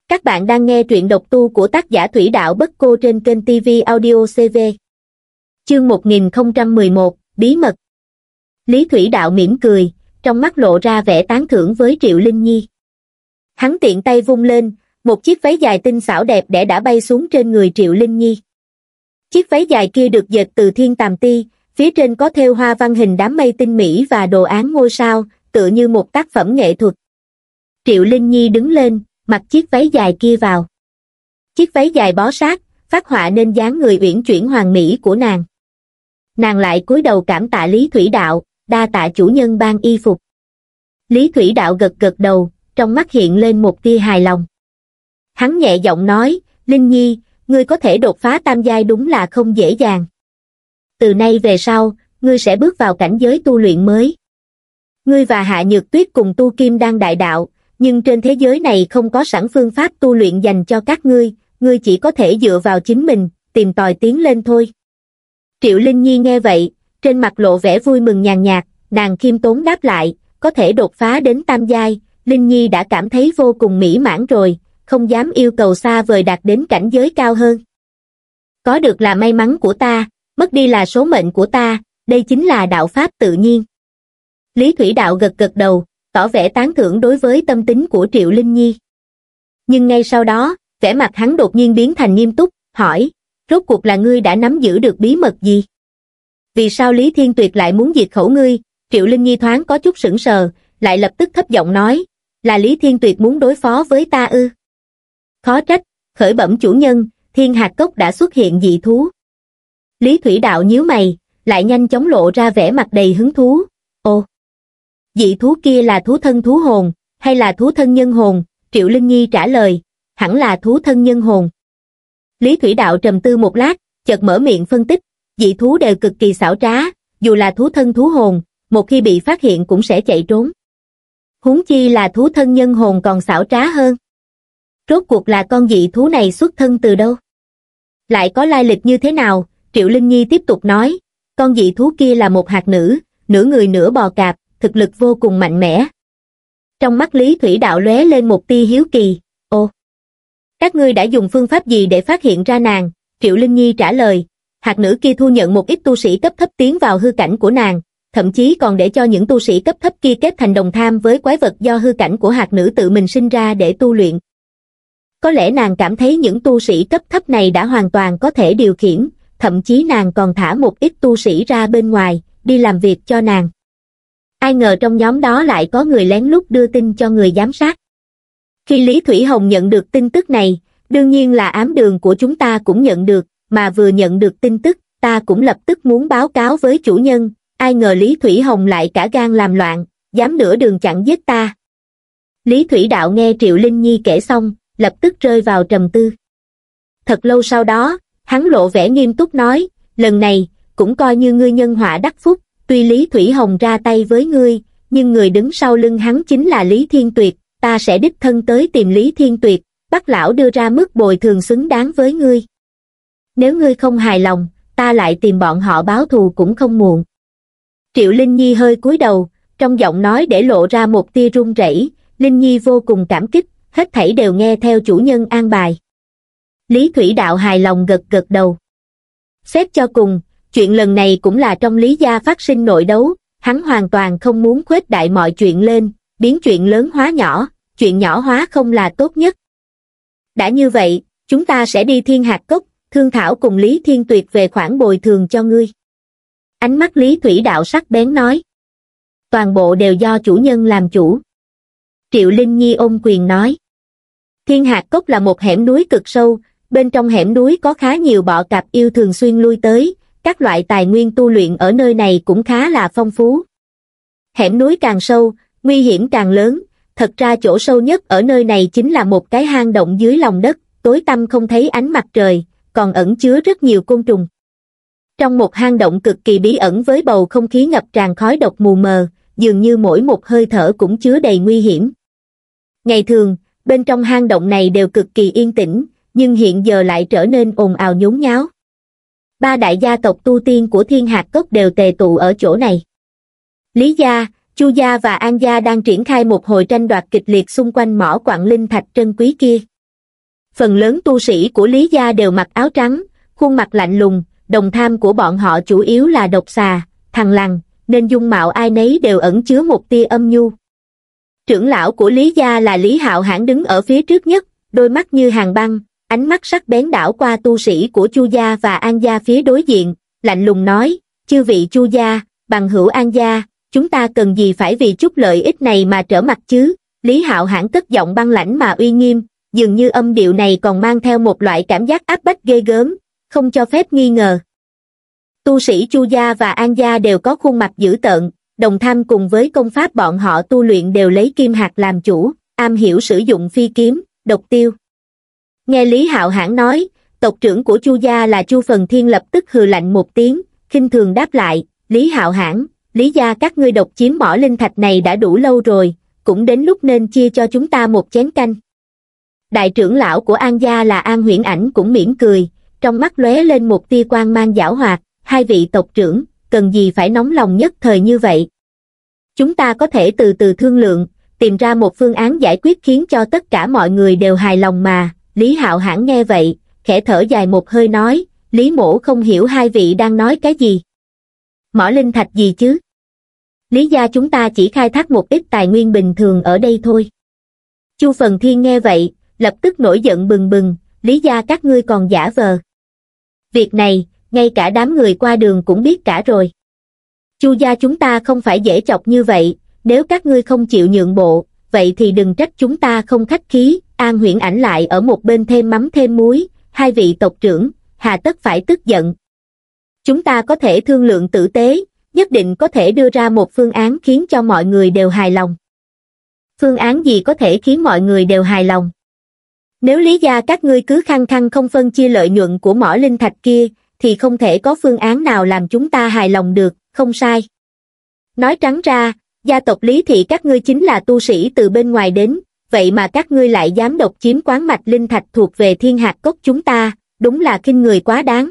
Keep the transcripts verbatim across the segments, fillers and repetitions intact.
Các bạn đang nghe truyện độc tu của tác giả Thủy Đạo Bất Cô trên kênh ti vi Audio xê vê. Chương một nghìn không trăm mười một, Bí mật. Lý Thủy Đạo mỉm cười, trong mắt lộ ra vẻ tán thưởng với Triệu Linh Nhi. Hắn tiện tay vung lên, một chiếc váy dài tinh xảo đẹp đẽ đã bay xuống trên người Triệu Linh Nhi. Chiếc váy dài kia được dệt từ thiên tàm ti, phía trên có thêu hoa văn hình đám mây tinh mỹ và đồ án ngôi sao, tựa như một tác phẩm nghệ thuật. Triệu Linh Nhi đứng lên, mặc chiếc váy dài kia vào. Chiếc váy dài bó sát, phát họa nên dáng người uyển chuyển hoàn mỹ của nàng. Nàng lại cúi đầu cảm tạ Lý Thủy Đạo, đa tạ chủ nhân ban y phục. Lý Thủy Đạo gật gật đầu, trong mắt hiện lên một tia hài lòng. Hắn nhẹ giọng nói, Linh Nhi, ngươi có thể đột phá tam giai đúng là không dễ dàng. Từ nay về sau, ngươi sẽ bước vào cảnh giới tu luyện mới. Ngươi và Hạ Nhược Tuyết cùng tu kim đan đại đạo, nhưng trên thế giới này không có sẵn phương pháp tu luyện dành cho các ngươi, ngươi chỉ có thể dựa vào chính mình, tìm tòi tiến lên thôi. Triệu Linh Nhi nghe vậy, trên mặt lộ vẻ vui mừng nhàn nhạt, nàng khiêm tốn đáp lại, có thể đột phá đến tam giai, Linh Nhi đã cảm thấy vô cùng mỹ mãn rồi, không dám yêu cầu xa vời đạt đến cảnh giới cao hơn. Có được là may mắn của ta, mất đi là số mệnh của ta, đây chính là đạo pháp tự nhiên. Lý Thủy Đạo gật gật đầu, tỏ vẻ tán thưởng đối với tâm tính của Triệu Linh Nhi. Nhưng ngay sau đó, vẻ mặt hắn đột nhiên biến thành nghiêm túc, hỏi, rốt cuộc là ngươi đã nắm giữ được bí mật gì? Vì sao Lý Thiên Tuyệt lại muốn diệt khẩu ngươi? Triệu Linh Nhi thoáng có chút sững sờ, lại lập tức thấp giọng nói, là Lý Thiên Tuyệt muốn đối phó với ta ư? Khó trách, khởi bẩm chủ nhân, Thiên Hạt Cốc đã xuất hiện dị thú. Lý Thủy Đạo nhíu mày, lại nhanh chóng lộ ra vẻ mặt đầy hứng thú. Ồ, dị thú kia là thú thân thú hồn, hay là thú thân nhân hồn? Triệu Linh Nhi trả lời, hẳn là thú thân nhân hồn. Lý Thủy Đạo trầm tư một lát, chợt mở miệng phân tích, dị thú đều cực kỳ xảo trá, dù là thú thân thú hồn, một khi bị phát hiện cũng sẽ chạy trốn. Huống chi là thú thân nhân hồn còn xảo trá hơn. Rốt cuộc là con dị thú này xuất thân từ đâu? Lại có lai lịch như thế nào? Triệu Linh Nhi tiếp tục nói, con dị thú kia là một hạt nữ, nửa người nửa bò cạp, thực lực vô cùng mạnh mẽ. Trong mắt Lý Thủy Đạo lóe lên một tia hiếu kỳ, ồ, các ngươi đã dùng phương pháp gì để phát hiện ra nàng? Triệu Linh Nhi trả lời, hạt nữ kia thu nhận một ít tu sĩ cấp thấp tiến vào hư cảnh của nàng, thậm chí còn để cho những tu sĩ cấp thấp kia kết thành đồng tham với quái vật do hư cảnh của hạt nữ tự mình sinh ra để tu luyện. Có lẽ nàng cảm thấy những tu sĩ cấp thấp này đã hoàn toàn có thể điều khiển, thậm chí nàng còn thả một ít tu sĩ ra bên ngoài, đi làm việc cho nàng. Ai ngờ trong nhóm đó lại có người lén lút đưa tin cho người giám sát. Khi Lý Thủy Hồng nhận được tin tức này, đương nhiên là ám đường của chúng ta cũng nhận được, mà vừa nhận được tin tức, ta cũng lập tức muốn báo cáo với chủ nhân, ai ngờ Lý Thủy Hồng lại cả gan làm loạn, dám nửa đường chặn giết ta. Lý Thủy Đạo nghe Triệu Linh Nhi kể xong, lập tức rơi vào trầm tư. Thật lâu sau đó, hắn lộ vẻ nghiêm túc nói, lần này, cũng coi như ngươi nhân họa đắc phúc, tuy Lý Thủy Hồng ra tay với ngươi, nhưng người đứng sau lưng hắn chính là Lý Thiên Tuyệt, ta sẽ đích thân tới tìm Lý Thiên Tuyệt, bắt lão đưa ra mức bồi thường xứng đáng với ngươi. Nếu ngươi không hài lòng, ta lại tìm bọn họ báo thù cũng không muộn. Triệu Linh Nhi hơi cúi đầu, trong giọng nói để lộ ra một tia run rẩy, Linh Nhi vô cùng cảm kích, hết thảy đều nghe theo chủ nhân an bài. Lý Thủy Đạo hài lòng gật gật đầu. Xét cho cùng, chuyện lần này cũng là trong Lý gia phát sinh nội đấu, hắn hoàn toàn không muốn khuếch đại mọi chuyện lên, biến chuyện lớn hóa nhỏ, chuyện nhỏ hóa không là tốt nhất. Đã như vậy, chúng ta sẽ đi Thiên Hạt Cốc, thương thảo cùng Lý Thiên Tuyệt về khoản bồi thường cho ngươi. Ánh mắt Lý Thủy Đạo sắc bén nói. Toàn bộ đều do chủ nhân làm chủ. Triệu Linh Nhi ôm quyền nói. Thiên Hạt Cốc là một hẻm núi cực sâu, bên trong hẻm núi có khá nhiều bọ cạp yêu thường xuyên lui tới, các loại tài nguyên tu luyện ở nơi này cũng khá là phong phú. Hẻm núi càng sâu, nguy hiểm càng lớn, thật ra chỗ sâu nhất ở nơi này chính là một cái hang động dưới lòng đất, tối tăm không thấy ánh mặt trời, còn ẩn chứa rất nhiều côn trùng. Trong một hang động cực kỳ bí ẩn với bầu không khí ngập tràn khói độc mù mờ, dường như mỗi một hơi thở cũng chứa đầy nguy hiểm. Ngày thường, bên trong hang động này đều cực kỳ yên tĩnh, nhưng hiện giờ lại trở nên ồn ào nhốn nháo. Ba đại gia tộc tu tiên của Thiên Hạt Cốc đều tề tụ ở chỗ này. Lý gia, Chu gia và An gia đang triển khai một hồi tranh đoạt kịch liệt xung quanh mỏ quặng linh thạch trân quý kia. Phần lớn tu sĩ của Lý gia đều mặc áo trắng, khuôn mặt lạnh lùng, đồng tham của bọn họ chủ yếu là độc xà, thằn lằn, nên dung mạo ai nấy đều ẩn chứa một tia âm nhu. Trưởng lão của Lý gia là Lý Hạo Hãn đứng ở phía trước nhất, đôi mắt như hàn băng, ánh mắt sắc bén đảo qua tu sĩ của Chu gia và An gia phía đối diện, lạnh lùng nói, chư vị Chu gia, bằng hữu An gia, chúng ta cần gì phải vì chút lợi ích này mà trở mặt chứ? Lý Hạo Hãn cất giọng băng lãnh mà uy nghiêm, dường như âm điệu này còn mang theo một loại cảm giác áp bách ghê gớm, không cho phép nghi ngờ. Tu sĩ Chu gia và An gia đều có khuôn mặt dữ tợn, đồng tham cùng với công pháp bọn họ tu luyện đều lấy kim hạt làm chủ, am hiểu sử dụng phi kiếm, độc tiêu. Nghe Lý Hạo Hãn nói, tộc trưởng của Chu gia là Chu Phần Thiên lập tức hừ lạnh một tiếng, khinh thường đáp lại, Lý Hạo Hãn, Lý gia các ngươi độc chiếm mỏ linh thạch này đã đủ lâu rồi, cũng đến lúc nên chia cho chúng ta một chén canh. Đại trưởng lão của An gia là An Huyễn Ảnh cũng mỉm cười, trong mắt lóe lên một tia quang mang giảo hoạt, hai vị tộc trưởng, cần gì phải nóng lòng nhất thời như vậy. Chúng ta có thể từ từ thương lượng, tìm ra một phương án giải quyết khiến cho tất cả mọi người đều hài lòng mà. Lý Hạo Hãn nghe vậy, khẽ thở dài một hơi nói, Lý mỗ không hiểu hai vị đang nói cái gì. Mỏ linh thạch gì chứ? Lý gia chúng ta chỉ khai thác một ít tài nguyên bình thường ở đây thôi. Chu Phần Thiên nghe vậy, lập tức nổi giận bừng bừng, Lý gia các ngươi còn giả vờ. Việc này, ngay cả đám người qua đường cũng biết cả rồi. Chu gia chúng ta không phải dễ chọc như vậy, nếu các ngươi không chịu nhượng bộ, vậy thì đừng trách chúng ta không khách khí. An Huyễn Ảnh lại ở một bên thêm mắm thêm muối, hai vị tộc trưởng, hà tất phải tức giận. Chúng ta có thể thương lượng tử tế, nhất định có thể đưa ra một phương án khiến cho mọi người đều hài lòng. Phương án gì có thể khiến mọi người đều hài lòng? Nếu Lý gia các ngươi cứ khăng khăng không phân chia lợi nhuận của mỏ linh thạch kia, thì không thể có phương án nào làm chúng ta hài lòng được, không sai. Nói trắng ra, gia tộc Lý thị các ngươi chính là tu sĩ từ bên ngoài đến, vậy mà các ngươi lại dám độc chiếm quán mạch linh thạch thuộc về Thiên Hạt Cốc chúng ta, đúng là khinh người quá đáng.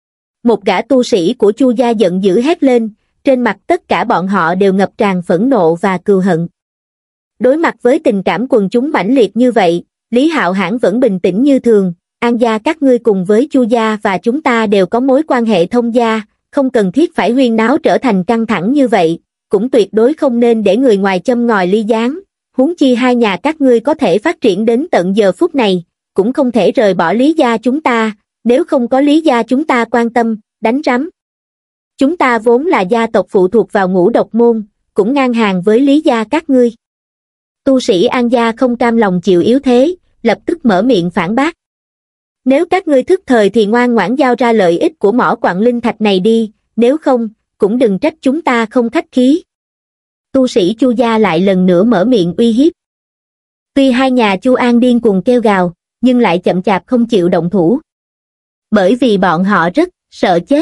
Một gã tu sĩ của Chu gia giận dữ hét lên, trên mặt tất cả bọn họ đều ngập tràn phẫn nộ và cừu hận. Đối mặt với tình cảm quần chúng mãnh liệt như vậy, Lý Hạo Hãn vẫn bình tĩnh như thường, An gia các ngươi cùng với Chu gia và chúng ta đều có mối quan hệ thông gia, không cần thiết phải huyên náo trở thành căng thẳng như vậy, cũng tuyệt đối không nên để người ngoài châm ngòi ly gián, huống chi hai nhà các ngươi có thể phát triển đến tận giờ phút này, cũng không thể rời bỏ Lý gia chúng ta, nếu không có Lý gia chúng ta quan tâm, đánh rắm. Chúng ta vốn là gia tộc phụ thuộc vào Ngũ Độc môn, cũng ngang hàng với Lý gia các ngươi. Tu sĩ An gia không cam lòng chịu yếu thế, lập tức mở miệng phản bác. Nếu các ngươi thức thời thì ngoan ngoãn giao ra lợi ích của mỏ quặng linh thạch này đi, nếu không, cũng đừng trách chúng ta không khách khí. Tu sĩ Chu gia lại lần nữa mở miệng uy hiếp. Tuy hai nhà Chu An điên cuồng kêu gào, nhưng lại chậm chạp không chịu động thủ. Bởi vì bọn họ rất sợ chết.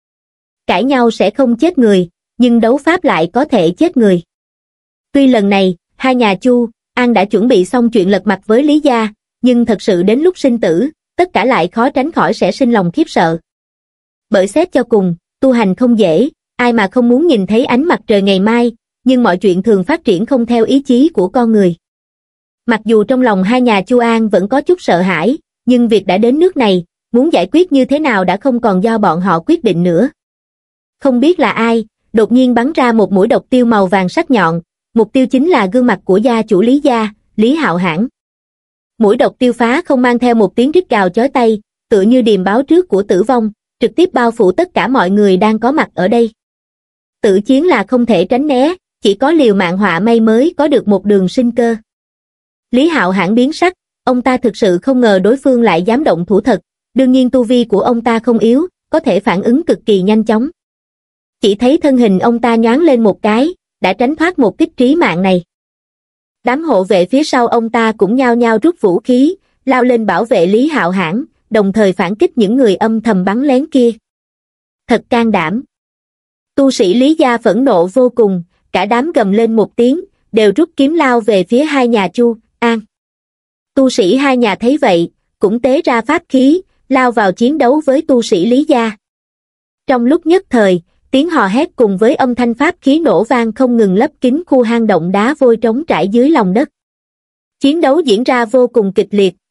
Cãi nhau sẽ không chết người, nhưng đấu pháp lại có thể chết người. Tuy lần này, hai nhà Chu, An đã chuẩn bị xong chuyện lật mặt với Lý gia, nhưng thật sự đến lúc sinh tử, tất cả lại khó tránh khỏi sẽ sinh lòng khiếp sợ. Bởi xét cho cùng, tu hành không dễ, ai mà không muốn nhìn thấy ánh mặt trời ngày mai, nhưng mọi chuyện thường phát triển không theo ý chí của con người. Mặc dù trong lòng hai nhà Chu An vẫn có chút sợ hãi, nhưng việc đã đến nước này, muốn giải quyết như thế nào đã không còn do bọn họ quyết định nữa. Không biết là ai, đột nhiên bắn ra một mũi độc tiêu màu vàng sắc nhọn, mục tiêu chính là gương mặt của gia chủ Lý gia, Lý Hạo Hãn. Mũi độc tiêu phá không mang theo một tiếng rít gào chói tai, tựa như điềm báo trước của tử vong, trực tiếp bao phủ tất cả mọi người đang có mặt ở đây. Tử chiến là không thể tránh né, chỉ có liều mạng họa may mới có được một đường sinh cơ. Lý Hạo Hãn biến sắc, ông ta thực sự không ngờ đối phương lại dám động thủ thật, đương nhiên tu vi của ông ta không yếu, có thể phản ứng cực kỳ nhanh chóng. Chỉ thấy thân hình ông ta nhoáng lên một cái, đã tránh thoát một kích trí mạng này. Đám hộ vệ phía sau ông ta cũng nhao nhao rút vũ khí, lao lên bảo vệ Lý Hạo Hãn, đồng thời phản kích những người âm thầm bắn lén kia. Thật can đảm. Tu sĩ Lý gia phẫn nộ vô cùng, cả đám gầm lên một tiếng, đều rút kiếm lao về phía hai nhà Chu, An. Tu sĩ hai nhà thấy vậy, cũng tế ra pháp khí, lao vào chiến đấu với tu sĩ Lý gia. Trong lúc nhất thời, tiếng hò hét cùng với âm thanh pháp khí nổ vang không ngừng lấp kín khu hang động đá vôi trống trải dưới lòng đất. Chiến đấu diễn ra vô cùng kịch liệt,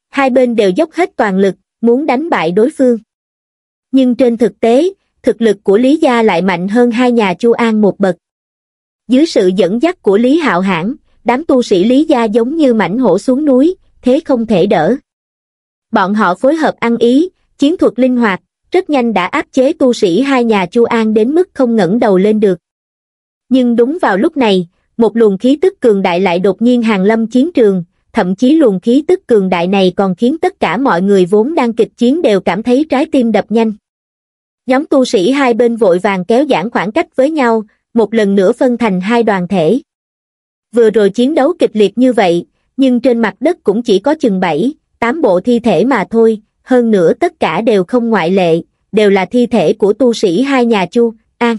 hai bên đều dốc hết toàn lực, muốn đánh bại đối phương. Nhưng trên thực tế, thực lực của Lý gia lại mạnh hơn hai nhà Chu An một bậc. Dưới sự dẫn dắt của Lý Hạo Hãn, đám tu sĩ Lý gia giống như mãnh hổ xuống núi, thế không thể đỡ. Bọn họ phối hợp ăn ý, chiến thuật linh hoạt, rất nhanh đã áp chế tu sĩ hai nhà Chu An đến mức không ngẩng đầu lên được. Nhưng đúng vào lúc này, một luồng khí tức cường đại lại đột nhiên hàng lâm chiến trường, thậm chí luồng khí tức cường đại này còn khiến tất cả mọi người vốn đang kịch chiến đều cảm thấy trái tim đập nhanh. Nhóm tu sĩ hai bên vội vàng kéo giãn khoảng cách với nhau, một lần nữa phân thành hai đoàn thể. Vừa rồi chiến đấu kịch liệt như vậy, nhưng trên mặt đất cũng chỉ có chừng bảy, tám bộ thi thể mà thôi, hơn nữa tất cả đều không ngoại lệ, đều là thi thể của tu sĩ hai nhà Chu An.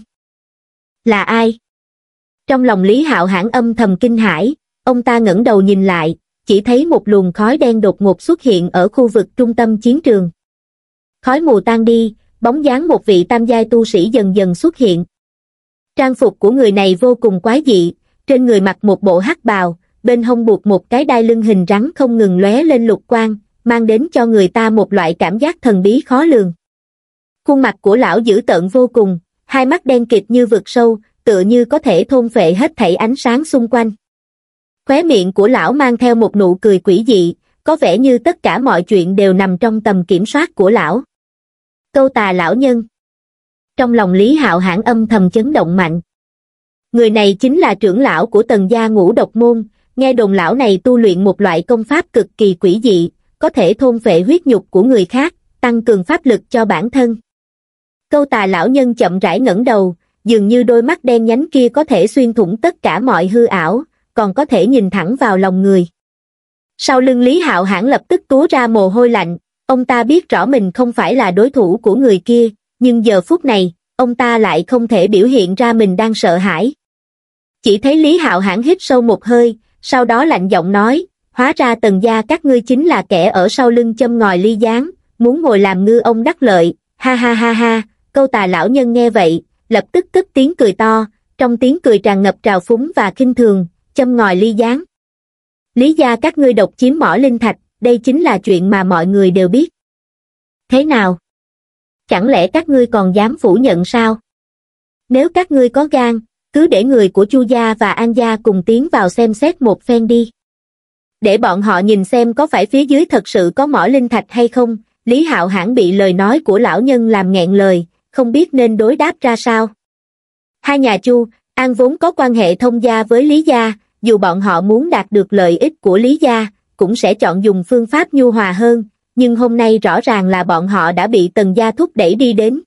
Là ai? Trong lòng Lý Hạo Hãn âm thầm kinh hãi, ông ta ngẩng đầu nhìn lại, chỉ thấy một luồng khói đen đột ngột xuất hiện ở khu vực trung tâm chiến trường. Khói mù tan đi, bóng dáng một vị tam giai tu sĩ dần dần xuất hiện. Trang phục của người này vô cùng quái dị, trên người mặc một bộ hắc bào, bên hông buộc một cái đai lưng hình rắn không ngừng lóe lên lục quang, mang đến cho người ta một loại cảm giác thần bí khó lường. Khuôn mặt của lão dữ tợn vô cùng, hai mắt đen kịt như vực sâu, tựa như có thể thôn phệ hết thảy ánh sáng xung quanh. Khóe miệng của lão mang theo một nụ cười quỷ dị, có vẻ như tất cả mọi chuyện đều nằm trong tầm kiểm soát của lão. Câu tà lão nhân. Trong lòng Lý Hạo Hãn âm thầm chấn động mạnh. Người này chính là trưởng lão của Tần gia Ngũ Độc môn, nghe đồn lão này tu luyện một loại công pháp cực kỳ quỷ dị, có thể thôn phệ huyết nhục của người khác, tăng cường pháp lực cho bản thân. Câu tà lão nhân chậm rãi ngẩng đầu, dường như đôi mắt đen nhánh kia có thể xuyên thủng tất cả mọi hư ảo, còn có thể nhìn thẳng vào lòng người. Sau lưng Lý Hạo Hãn lập tức túa ra mồ hôi lạnh, ông ta biết rõ mình không phải là đối thủ của người kia, nhưng giờ phút này, ông ta lại không thể biểu hiện ra mình đang sợ hãi. Chỉ thấy Lý Hạo Hãn hít sâu một hơi, sau đó lạnh giọng nói, hóa ra Tần gia các ngươi chính là kẻ ở sau lưng châm ngòi ly gián, muốn ngồi làm ngư ông đắc lợi, ha ha ha ha. Câu tà lão nhân nghe vậy, lập tức cất tiếng cười to, trong tiếng cười tràn ngập trào phúng và khinh thường, châm ngòi ly gián. Lý gia các ngươi độc chiếm mỏ linh thạch, đây chính là chuyện mà mọi người đều biết. Thế nào? Chẳng lẽ các ngươi còn dám phủ nhận sao? Nếu các ngươi có gan, cứ để người của Chu gia và An gia cùng tiến vào xem xét một phen đi. Để bọn họ nhìn xem có phải phía dưới thật sự có mỏ linh thạch hay không. Lý Hạo Hãn bị lời nói của lão nhân làm nghẹn lời, không biết nên đối đáp ra sao. Hai nhà Chu An vốn có quan hệ thông gia với Lý gia, dù bọn họ muốn đạt được lợi ích của Lý gia, cũng sẽ chọn dùng phương pháp nhu hòa hơn, nhưng hôm nay rõ ràng là bọn họ đã bị Tần gia thúc đẩy đi đến.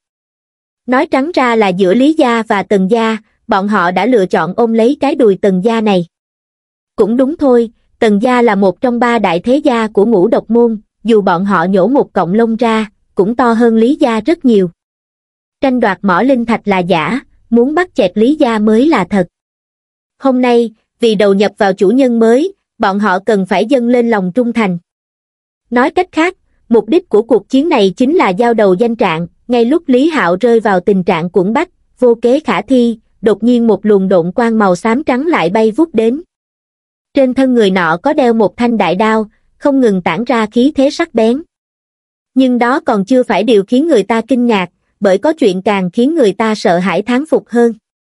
Nói trắng ra là giữa Lý gia và Tần gia, bọn họ đã lựa chọn ôm lấy cái đùi Tần gia này. Cũng đúng thôi, Tần gia là một trong ba đại thế gia của Ngũ Độc môn, dù bọn họ nhổ một cọng lông ra, cũng to hơn Lý gia rất nhiều. Tranh đoạt mỏ linh thạch là giả, muốn bắt chẹt Lý gia mới là thật. Hôm nay, vì đầu nhập vào chủ nhân mới, bọn họ cần phải dâng lên lòng trung thành. Nói cách khác, mục đích của cuộc chiến này chính là giao đầu danh trạng. Ngay lúc Lý Hạo rơi vào tình trạng quẫn bách, vô kế khả thi, đột nhiên một luồng độn quang màu xám trắng lại bay vút đến. Trên thân người nọ có đeo một thanh đại đao, không ngừng tản ra khí thế sắc bén. Nhưng đó còn chưa phải điều khiến người ta kinh ngạc, bởi có chuyện càng khiến người ta sợ hãi thán phục hơn.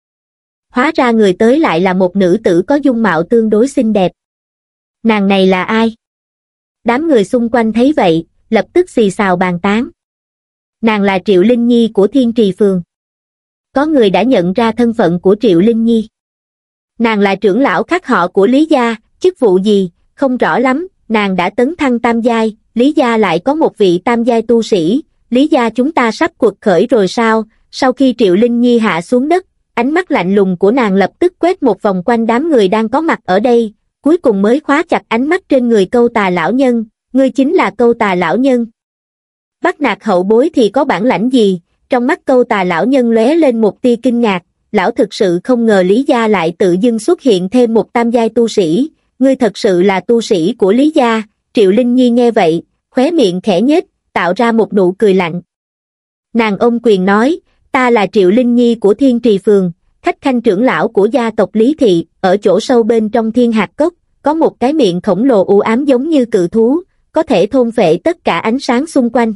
Hóa ra người tới lại là một nữ tử có dung mạo tương đối xinh đẹp. Nàng này là ai? Đám người xung quanh thấy vậy, lập tức xì xào bàn tán. Nàng là Triệu Linh Nhi của Thiên Trì Phường. Có người đã nhận ra thân phận của Triệu Linh Nhi. Nàng là trưởng lão khác họ của Lý gia, chức vụ gì, không rõ lắm, nàng đã tấn thăng tam giai, Lý gia lại có một vị tam giai tu sĩ, Lý gia chúng ta sắp quật khởi rồi sao? Sau khi Triệu Linh Nhi hạ xuống đất, ánh mắt lạnh lùng của nàng lập tức quét một vòng quanh đám người đang có mặt ở đây, cuối cùng mới khóa chặt ánh mắt trên người câu tà lão nhân, ngươi chính là câu tà lão nhân. Bắt nạt hậu bối thì có bản lãnh gì? Trong mắt câu tà lão nhân lóe lên một tia kinh ngạc, lão thực sự không ngờ Lý gia lại tự dưng xuất hiện thêm một tam giai tu sĩ, ngươi thật sự là tu sĩ của Lý gia. Triệu Linh Nhi nghe vậy, khóe miệng khẽ nhếch, tạo ra một nụ cười lạnh. Nàng ôm quyền nói, ta là Triệu Linh Nhi của Thiên Trì Phường, khách khanh trưởng lão của gia tộc Lý Thị, ở chỗ sâu bên trong Thiên Hạt Cốc, có một cái miệng khổng lồ u ám giống như cự thú, có thể thôn phệ tất cả ánh sáng xung quanh.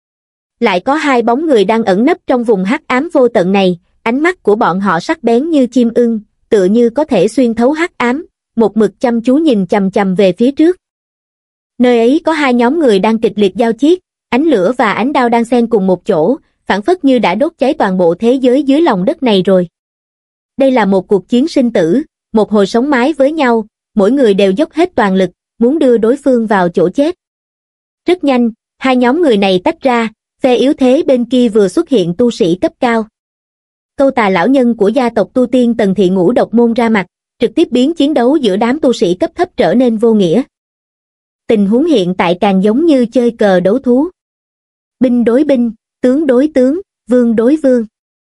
Lại có hai bóng người đang ẩn nấp trong vùng hắc ám vô tận này, ánh mắt của bọn họ sắc bén như chim ưng, tựa như có thể xuyên thấu hắc ám, một mực chăm chú nhìn chằm chằm về phía trước. Nơi ấy có hai nhóm người đang kịch liệt giao chiến, ánh lửa và ánh đao đang xen cùng một chỗ, phảng phất như đã đốt cháy toàn bộ thế giới dưới lòng đất này rồi. Đây là một cuộc chiến sinh tử, một hồi sống mái với nhau, mỗi người đều dốc hết toàn lực, muốn đưa đối phương vào chỗ chết. Rất nhanh, hai nhóm người này tách ra, phe yếu thế bên kia vừa xuất hiện tu sĩ cấp cao. Câu Tà lão nhân của gia tộc tu tiên Tần Thị Ngũ Độc Môn ra mặt, trực tiếp biến chiến đấu giữa đám tu sĩ cấp thấp trở nên vô nghĩa. Tình huống hiện tại càng giống như chơi cờ đấu thú. Binh đối binh, tướng đối tướng, vương đối vương.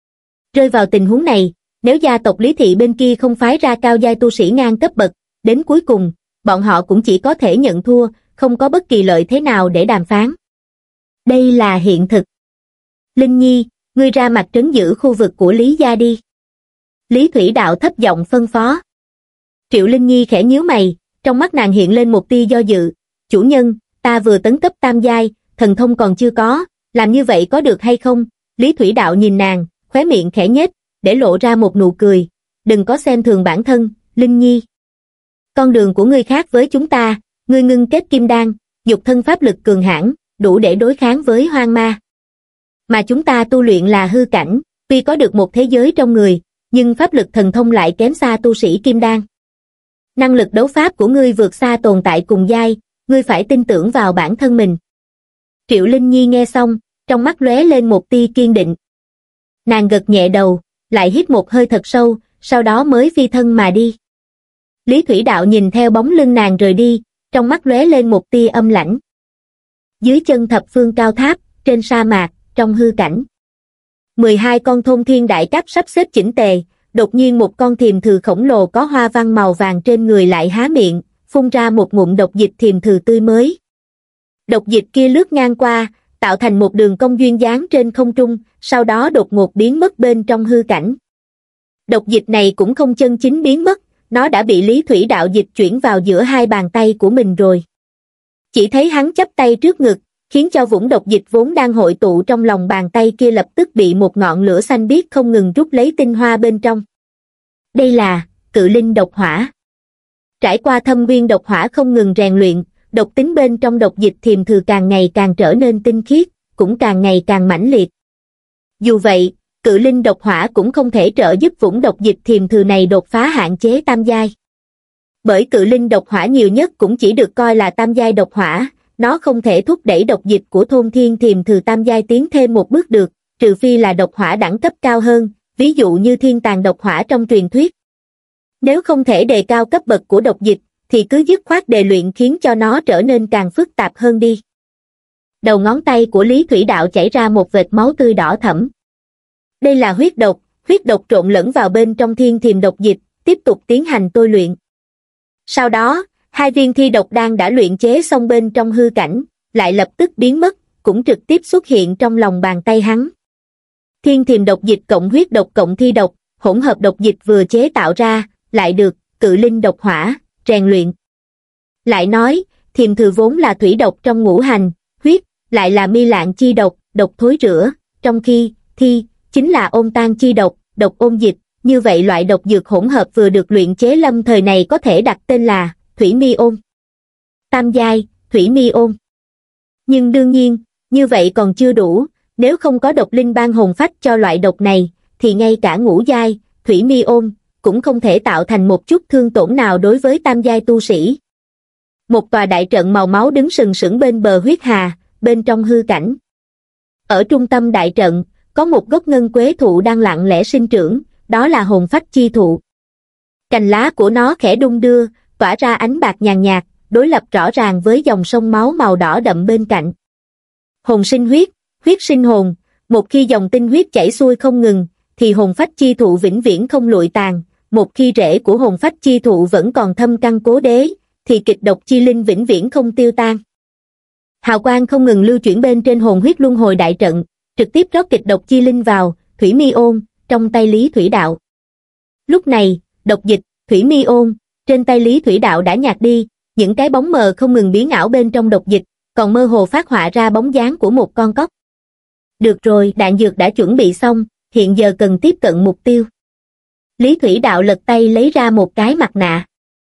Rơi vào tình huống này, nếu gia tộc Lý Thị bên kia không phái ra cao giai tu sĩ ngang cấp bậc, đến cuối cùng, bọn họ cũng chỉ có thể nhận thua, không có bất kỳ lợi thế nào để đàm phán. Đây là hiện thực. Linh Nhi, ngươi ra mặt trấn giữ khu vực của Lý gia đi. Lý Thủy Đạo thấp giọng phân phó. Triệu Linh Nhi khẽ nhíu mày, trong mắt nàng hiện lên một tia do dự. Chủ nhân, ta vừa tấn cấp tam giai, thần thông còn chưa có, làm như vậy có được hay không? Lý Thủy Đạo nhìn nàng, khóe miệng khẽ nhếch, để lộ ra một nụ cười. Đừng có xem thường bản thân, Linh Nhi. Con đường của ngươi khác với chúng ta, ngươi ngưng kết kim đan, dục thân pháp lực cường hãn, đủ để đối kháng với hoang ma. Mà chúng ta tu luyện là hư cảnh, tuy có được một thế giới trong người, nhưng pháp lực thần thông lại kém xa tu sĩ kim đan. Năng lực đấu pháp của ngươi vượt xa tồn tại cùng giai, ngươi phải tin tưởng vào bản thân mình. Triệu Linh Nhi nghe xong, trong mắt lóe lên một tia kiên định. Nàng gật nhẹ đầu, lại hít một hơi thật sâu, sau đó mới phi thân mà đi. Lý Thủy Đạo nhìn theo bóng lưng nàng rời đi, trong mắt lóe lên một tia âm lãnh. Dưới chân thập phương cao tháp, trên sa mạc, trong hư cảnh. mười hai con thôn thiên đại cáp sắp xếp chỉnh tề, đột nhiên một con thiềm thừ khổng lồ có hoa văn màu vàng trên người lại há miệng, phun ra một ngụm độc dịch thiềm thừ tươi mới. Độc dịch kia lướt ngang qua, tạo thành một đường cong duyên dáng trên không trung, sau đó đột ngột biến mất bên trong hư cảnh. Độc dịch này cũng không chân chính biến mất, nó đã bị Lý Thủy Đạo dịch chuyển vào giữa hai bàn tay của mình rồi. Chỉ thấy hắn chắp tay trước ngực, khiến cho vũng độc dịch vốn đang hội tụ trong lòng bàn tay kia lập tức bị một ngọn lửa xanh biếc không ngừng rút lấy tinh hoa bên trong. Đây là cự linh độc hỏa. Trải qua thâm nguyên độc hỏa không ngừng rèn luyện, độc tính bên trong độc dịch thiềm thừ càng ngày càng trở nên tinh khiết, cũng càng ngày càng mãnh liệt. Dù vậy, cự linh độc hỏa cũng không thể trợ giúp vũng độc dịch thiềm thừ này đột phá hạn chế tam giai. Bởi cự linh độc hỏa nhiều nhất cũng chỉ được coi là tam giai độc hỏa, nó không thể thúc đẩy độc dịch của thôn thiên thiềm thừ tam giai tiến thêm một bước được, trừ phi là độc hỏa đẳng cấp cao hơn, ví dụ như thiên tàng độc hỏa trong truyền thuyết. Nếu không thể đề cao cấp bậc của độc dịch, thì cứ dứt khoát đề luyện khiến cho nó trở nên càng phức tạp hơn đi. Đầu ngón tay của Lý Thủy Đạo chảy ra một vệt máu tươi đỏ thẫm. Đây là huyết độc, huyết độc trộn lẫn vào bên trong thiên thiềm độc dịch, tiếp tục tiến hành tôi luyện. Sau đó, hai viên thi độc đan đã luyện chế xong bên trong hư cảnh, lại lập tức biến mất, cũng trực tiếp xuất hiện trong lòng bàn tay hắn. Thiên thiềm độc dịch cộng huyết độc cộng thi độc, hỗn hợp độc dịch vừa chế tạo ra, lại được cự linh độc hỏa rèn luyện. Lại nói, thiềm thừ vốn là thủy độc trong ngũ hành, huyết lại là mi lạng chi độc, độc thối rữa, trong khi thi chính là ôn tan chi độc, độc ôn dịch. Như vậy loại độc dược hỗn hợp vừa được luyện chế lâm thời này có thể đặt tên là thủy mi ôn. Tam giai, thủy mi ôn. Nhưng đương nhiên, như vậy còn chưa đủ, nếu không có độc linh ban hồn phách cho loại độc này, thì ngay cả ngũ giai, thủy mi ôn, cũng không thể tạo thành một chút thương tổn nào đối với tam giai tu sĩ. Một tòa đại trận màu máu đứng sừng sững bên bờ huyết hà, bên trong hư cảnh. Ở trung tâm đại trận, có một gốc ngân quế thụ đang lặng lẽ sinh trưởng, đó là hồn phách chi thụ. Cành lá của nó khẽ đung đưa, tỏa ra ánh bạc nhàn nhạt, đối lập rõ ràng với dòng sông máu màu đỏ đậm bên cạnh. Hồn sinh huyết, huyết sinh hồn, một khi dòng tinh huyết chảy xuôi không ngừng, thì hồn phách chi thụ vĩnh viễn không lụi tàn, một khi rễ của hồn phách chi thụ vẫn còn thâm căn cố đế, thì kịch độc chi linh vĩnh viễn không tiêu tan. Hào quang không ngừng lưu chuyển bên trên hồn huyết luân hồi đại trận, trực tiếp rót kịch độc chi linh vào, thủy mi ôn, trong tay Lý Thủy Đạo. Lúc này, độc dịch, thủy mi ôn, trên tay Lý Thủy Đạo đã nhạt đi, những cái bóng mờ không ngừng biến ảo bên trong độc dịch, còn mơ hồ phát họa ra bóng dáng của một con cóc. Được rồi, đạn dược đã chuẩn bị xong, hiện giờ cần tiếp cận mục tiêu. Lý Thủy Đạo lật tay lấy ra một cái mặt nạ.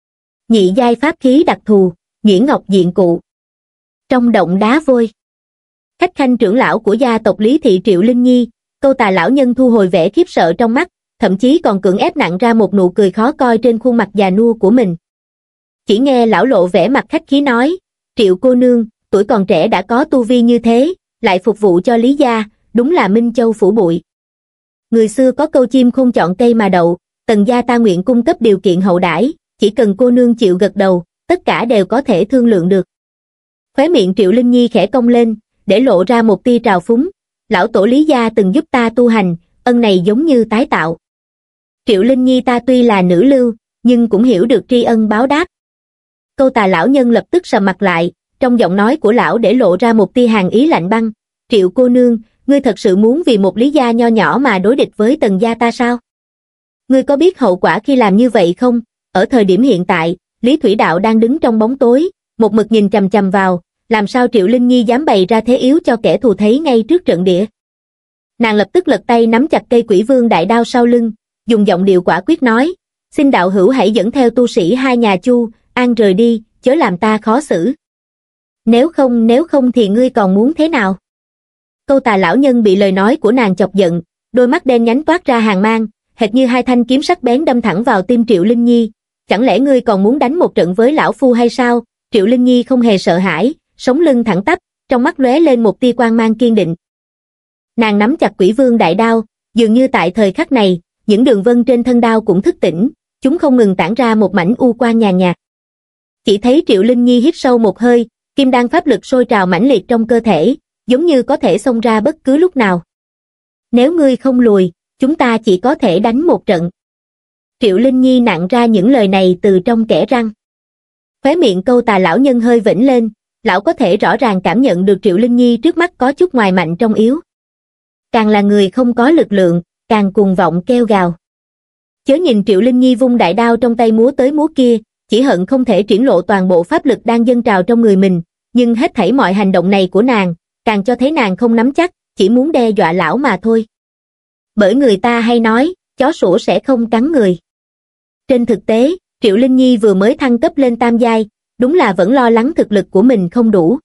Nhị giai pháp khí đặc thù, nhuyễn ngọc diện cụ. Trong động đá vôi, khách khanh trưởng lão của gia tộc Lý Thị Triệu Linh Nhi, Câu Tà lão nhân thu hồi vẻ khiếp sợ trong mắt, thậm chí còn cưỡng ép nặn ra một nụ cười khó coi trên khuôn mặt già nua của mình. Chỉ nghe lão lộ vẻ mặt khách khí nói, Triệu cô nương, tuổi còn trẻ đã có tu vi như thế, lại phục vụ cho Lý gia, đúng là Minh Châu phủ bụi. Người xưa có câu chim không chọn cây mà đậu, Tần gia ta nguyện cung cấp điều kiện hậu đãi, chỉ cần cô nương chịu gật đầu, tất cả đều có thể thương lượng được. Khóe miệng Triệu Linh Nhi khẽ cong lên, để lộ ra một tia trào phúng, lão tổ Lý gia từng giúp ta tu hành, ân này giống như tái tạo. Triệu Linh Nhi ta tuy là nữ lưu, nhưng cũng hiểu được tri ân báo đáp. Câu Tà lão nhân lập tức sầm mặt lại, trong giọng nói của lão để lộ ra một tia hàn ý lạnh băng, Triệu cô nương, ngươi thật sự muốn vì một Lý gia nho nhỏ mà đối địch với Tần gia ta sao? Ngươi có biết hậu quả khi làm như vậy không? Ở thời điểm hiện tại, Lý Thủy Đạo đang đứng trong bóng tối, một mực nhìn chằm chằm vào, làm sao Triệu Linh Nhi dám bày ra thế yếu cho kẻ thù thấy ngay trước trận địa. Nàng lập tức lật tay nắm chặt cây Quỷ Vương đại đao sau lưng, dùng giọng điệu quả quyết nói, xin đạo hữu hãy dẫn theo tu sĩ hai nhà Chu, An rời đi, chớ làm ta khó xử. Nếu không nếu không thì ngươi còn muốn thế nào? Câu Tà lão nhân bị lời nói của nàng chọc giận, đôi mắt đen nhánh toát ra hàn mang, hệt như hai thanh kiếm sắc bén đâm thẳng vào tim Triệu Linh Nhi. Chẳng lẽ ngươi còn muốn đánh một trận với lão phu hay sao? Triệu Linh Nhi không hề sợ hãi, sống lưng thẳng tắp, trong mắt lóe lên một tia quang mang kiên định. Nàng nắm chặt Quỷ Vương đại đao, dường như tại thời khắc này, những đường vân trên thân đao cũng thức tỉnh, chúng không ngừng tản ra một mảnh u quang nhàn nhạt. Chỉ thấy Triệu Linh Nhi hít sâu một hơi, kim đan pháp lực sôi trào mãnh liệt trong cơ thể, giống như có thể xông ra bất cứ lúc nào. Nếu ngươi không lùi, chúng ta chỉ có thể đánh một trận. Triệu Linh Nhi nặn ra những lời này từ trong kẽ răng. Khóe miệng Câu Tà lão nhân hơi vểnh lên, lão có thể rõ ràng cảm nhận được Triệu Linh Nhi trước mắt có chút ngoài mạnh trong yếu. Càng là người không có lực lượng, càng cuồng vọng kêu gào. Chớ nhìn Triệu Linh Nhi vung đại đao trong tay múa tới múa kia, chỉ hận không thể triển lộ toàn bộ pháp lực đang dâng trào trong người mình, nhưng hết thảy mọi hành động này của nàng, càng cho thấy nàng không nắm chắc, chỉ muốn đe dọa lão mà thôi. Bởi người ta hay nói, chó sủa sẽ không cắn người. Trên thực tế, Triệu Linh Nhi vừa mới thăng cấp lên tam giai, đúng là vẫn lo lắng thực lực của mình không đủ.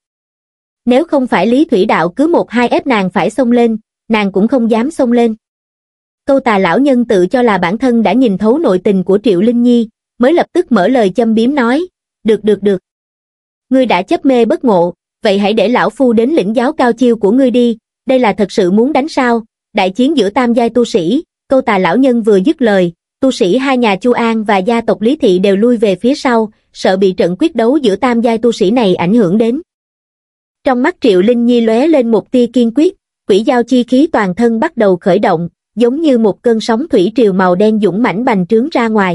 Nếu không phải Lý Thủy Đạo cứ một hai ép nàng phải xông lên, nàng cũng không dám xông lên. Câu Tà lão nhân tự cho là bản thân đã nhìn thấu nội tình của Triệu Linh Nhi, mới lập tức mở lời châm biếm nói, được được được. Ngươi đã chấp mê bất ngộ, vậy hãy để lão phu đến lĩnh giáo cao chiêu của ngươi đi, đây là thật sự muốn đánh sao? Đại chiến giữa tam giai tu sĩ. Câu Tà lão nhân vừa dứt lời, tu sĩ hai nhà Chu An và gia tộc Lý Thị đều lui về phía sau, sợ bị trận quyết đấu giữa tam giai tu sĩ này ảnh hưởng đến. Trong mắt Triệu Linh Nhi lóe lên một tia kiên quyết, quỷ giao chi khí toàn thân bắt đầu khởi động, giống như một cơn sóng thủy triều màu đen dũng mãnh bành trướng ra ngoài.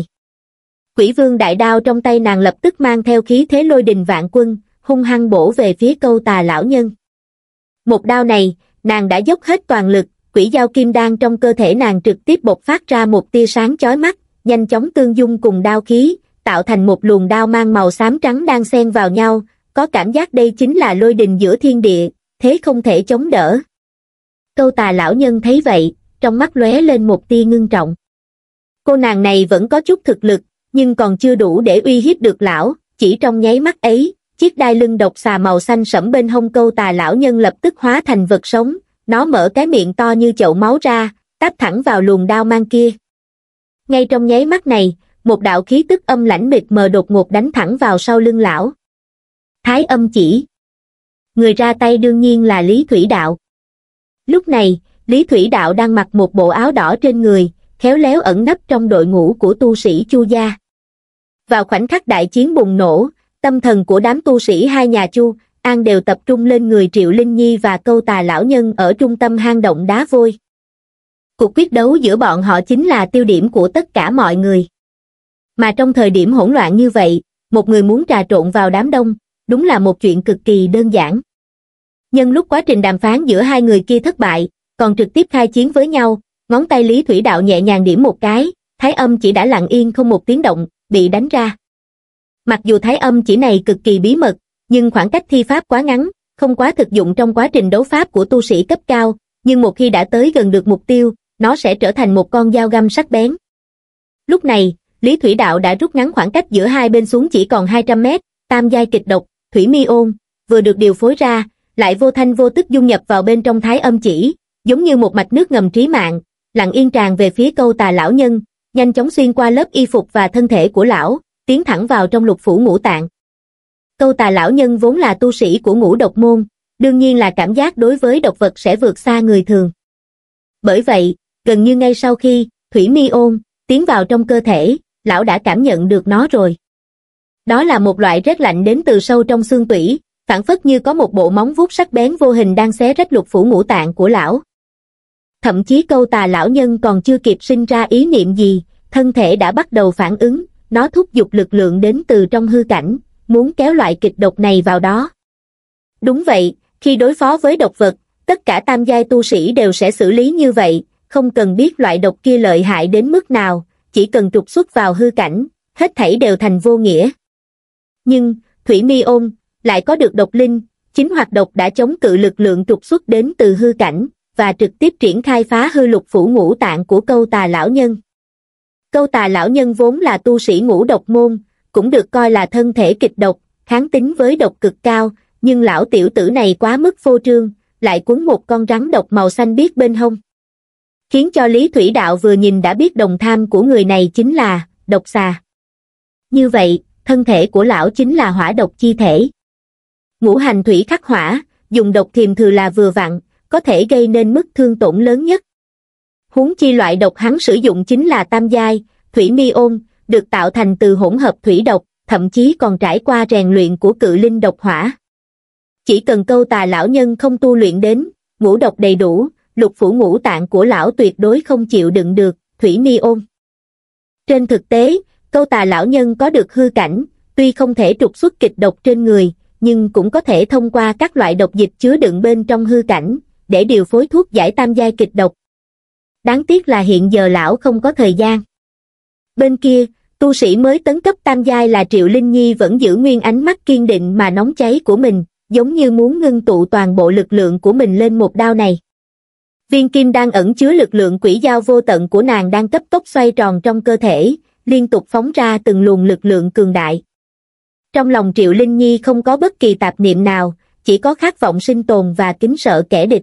Quỷ Vương đại đao trong tay nàng lập tức mang theo khí thế lôi đình vạn quân, hung hăng bổ về phía Câu Tà lão nhân. Một đao này, nàng đã dốc hết toàn lực, quỷ giao kim đan trong cơ thể nàng trực tiếp bộc phát ra một tia sáng chói mắt, nhanh chóng tương dung cùng đao khí, tạo thành một luồng đao mang màu xám trắng đang xen vào nhau, có cảm giác đây chính là lôi đình giữa thiên địa, thế không thể chống đỡ. Câu Tà lão nhân thấy vậy, trong mắt lóe lên một tia ngưng trọng. Cô nàng này vẫn có chút thực lực, nhưng còn chưa đủ để uy hiếp được lão, chỉ trong nháy mắt ấy, chiếc đai lưng độc xà màu xanh sẫm bên hông Câu Tà lão nhân lập tức hóa thành vật sống, nó mở cái miệng to như chậu máu ra, táp thẳng vào luồng đao mang kia. Ngay trong nháy mắt này, một đạo khí tức âm lãnh mịt mờ đột ngột đánh thẳng vào sau lưng lão. Thái âm chỉ. Người ra tay đương nhiên là Lý Thủy Đạo. Lúc này, Lý Thủy Đạo đang mặc một bộ áo đỏ trên người, khéo léo ẩn nấp trong đội ngũ của tu sĩ Chu gia. Vào khoảnh khắc đại chiến bùng nổ, tâm thần của đám tu sĩ hai nhà Chu An đều tập trung lên người Triệu Linh Nhi và Câu Tà lão nhân ở trung tâm hang động đá vôi. Cuộc quyết đấu giữa bọn họ chính là tiêu điểm của tất cả mọi người. Mà trong thời điểm hỗn loạn như vậy, một người muốn trà trộn vào đám đông, đúng là một chuyện cực kỳ đơn giản. Nhân lúc quá trình đàm phán giữa hai người kia thất bại, còn trực tiếp khai chiến với nhau, ngón tay Lý Thủy Đạo nhẹ nhàng điểm một cái, thái âm chỉ đã lặng yên không một tiếng động, bị đánh ra. Mặc dù thái âm chỉ này cực kỳ bí mật, nhưng khoảng cách thi pháp quá ngắn, không quá thực dụng trong quá trình đấu pháp của tu sĩ cấp cao, nhưng một khi đã tới gần được mục tiêu, nó sẽ trở thành một con dao găm sắc bén. Lúc này, Lý Thủy Đạo đã rút ngắn khoảng cách giữa hai bên xuống chỉ còn hai trăm mét, tam giai kịch độc, Thủy Mi Ôn, vừa được điều phối ra, lại vô thanh vô tức dung nhập vào bên trong Thái Âm Chỉ, giống như một mạch nước ngầm trí mạng, lặng yên tràn về phía Câu Tà lão nhân, nhanh chóng xuyên qua lớp y phục và thân thể của lão, tiến thẳng vào trong lục phủ ngũ tạng. Câu Tà lão nhân vốn là tu sĩ của ngũ độc môn, đương nhiên là cảm giác đối với độc vật sẽ vượt xa người thường. Bởi vậy, gần như ngay sau khi Thủy Mi Ôn tiến vào trong cơ thể, lão đã cảm nhận được nó rồi. Đó là một loại rét lạnh đến từ sâu trong xương tủy, phảng phất như có một bộ móng vuốt sắc bén vô hình đang xé rách lục phủ ngũ tạng của lão. Thậm chí Câu Tà lão nhân còn chưa kịp sinh ra ý niệm gì, thân thể đã bắt đầu phản ứng, nó thúc giục lực lượng đến từ trong hư cảnh, muốn kéo loại kịch độc này vào đó. Đúng vậy, khi đối phó với độc vật, tất cả tam giai tu sĩ đều sẽ xử lý như vậy, không cần biết loại độc kia lợi hại đến mức nào, chỉ cần trục xuất vào hư cảnh, hết thảy đều thành vô nghĩa. Nhưng, Thủy Mi Ôn lại có được độc linh, chính hoạt độc đã chống cự lực lượng trục xuất đến từ hư cảnh, và trực tiếp triển khai phá hư lục phủ ngũ tạng của Câu Tà lão nhân. Câu Tà lão nhân vốn là tu sĩ ngũ độc môn, cũng được coi là thân thể kịch độc, kháng tính với độc cực cao, nhưng lão tiểu tử này quá mức phô trương, lại cuốn một con rắn độc màu xanh biếc bên hông. Khiến cho Lý Thủy Đạo vừa nhìn đã biết đồng tham của người này chính là độc xà. Như vậy, thân thể của lão chính là hỏa độc chi thể. Ngũ hành thủy khắc hỏa, dùng độc thiềm thừ là vừa vặn, có thể gây nên mức thương tổn lớn nhất. Huống chi loại độc hắn sử dụng chính là tam giai, Thủy Mi Ôn, được tạo thành từ hỗn hợp thủy độc, thậm chí còn trải qua rèn luyện của cự linh độc hỏa. Chỉ cần Câu Tà lão nhân không tu luyện đến, ngũ độc đầy đủ, lục phủ ngũ tạng của lão tuyệt đối không chịu đựng được, Thủy Mi Ôn. Trên thực tế, Câu Tà lão nhân có được hư cảnh, tuy không thể trục xuất kịch độc trên người, nhưng cũng có thể thông qua các loại độc dịch chứa đựng bên trong hư cảnh, để điều phối thuốc giải tam giai kịch độc. Đáng tiếc là hiện giờ lão không có thời gian. Bên kia, tu sĩ mới tấn cấp tam giai là Triệu Linh Nhi vẫn giữ nguyên ánh mắt kiên định mà nóng cháy của mình, giống như muốn ngưng tụ toàn bộ lực lượng của mình lên một đao này. Viên kim đang ẩn chứa lực lượng quỷ dao vô tận của nàng đang cấp tốc xoay tròn trong cơ thể, liên tục phóng ra từng luồng lực lượng cường đại. Trong lòng Triệu Linh Nhi không có bất kỳ tạp niệm nào, chỉ có khát vọng sinh tồn và kính sợ kẻ địch.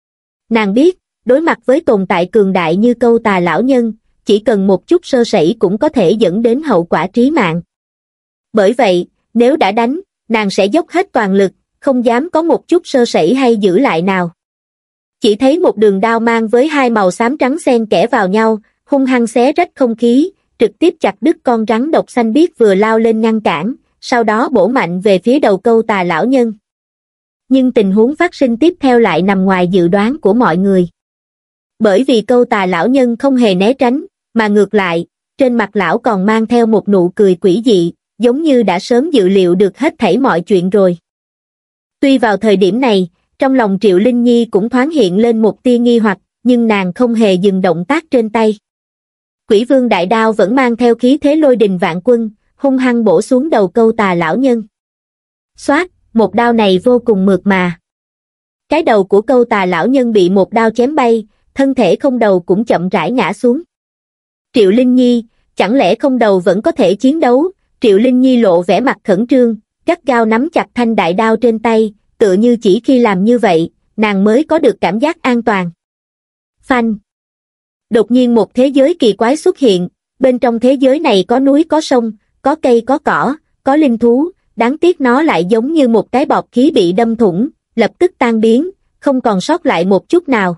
Nàng biết, đối mặt với tồn tại cường đại như Câu Tà lão nhân, chỉ cần một chút sơ sẩy cũng có thể dẫn đến hậu quả trí mạng. Bởi vậy, nếu đã đánh, nàng sẽ dốc hết toàn lực, không dám có một chút sơ sẩy hay giữ lại nào. Chỉ thấy một đường đao mang với hai màu xám trắng xen kẽ vào nhau, hung hăng xé rách không khí, trực tiếp chặt đứt con rắn độc xanh biếc vừa lao lên ngăn cản, sau đó bổ mạnh về phía đầu Câu Tà lão nhân. Nhưng tình huống phát sinh tiếp theo lại nằm ngoài dự đoán của mọi người. Bởi vì Câu Tà lão nhân không hề né tránh, mà ngược lại, trên mặt lão còn mang theo một nụ cười quỷ dị, giống như đã sớm dự liệu được hết thảy mọi chuyện rồi. Tuy vào thời điểm này, trong lòng Triệu Linh Nhi cũng thoáng hiện lên một tia nghi hoặc, nhưng nàng không hề dừng động tác trên tay. Quỷ vương đại đao vẫn mang theo khí thế lôi đình vạn quân, hung hăng bổ xuống đầu Câu Tà lão nhân. Xoát, một đao này vô cùng mượt mà. Cái đầu của Câu Tà lão nhân bị một đao chém bay, thân thể không đầu cũng chậm rãi ngã xuống. Triệu Linh Nhi, chẳng lẽ không đầu vẫn có thể chiến đấu? Triệu Linh Nhi lộ vẻ mặt khẩn trương, gắt gao nắm chặt thanh đại đao trên tay, tựa như chỉ khi làm như vậy, nàng mới có được cảm giác an toàn. Phanh! Đột nhiên một thế giới kỳ quái xuất hiện, bên trong thế giới này có núi có sông, có cây có cỏ, có linh thú, đáng tiếc nó lại giống như một cái bọt khí bị đâm thủng, lập tức tan biến, không còn sót lại một chút nào.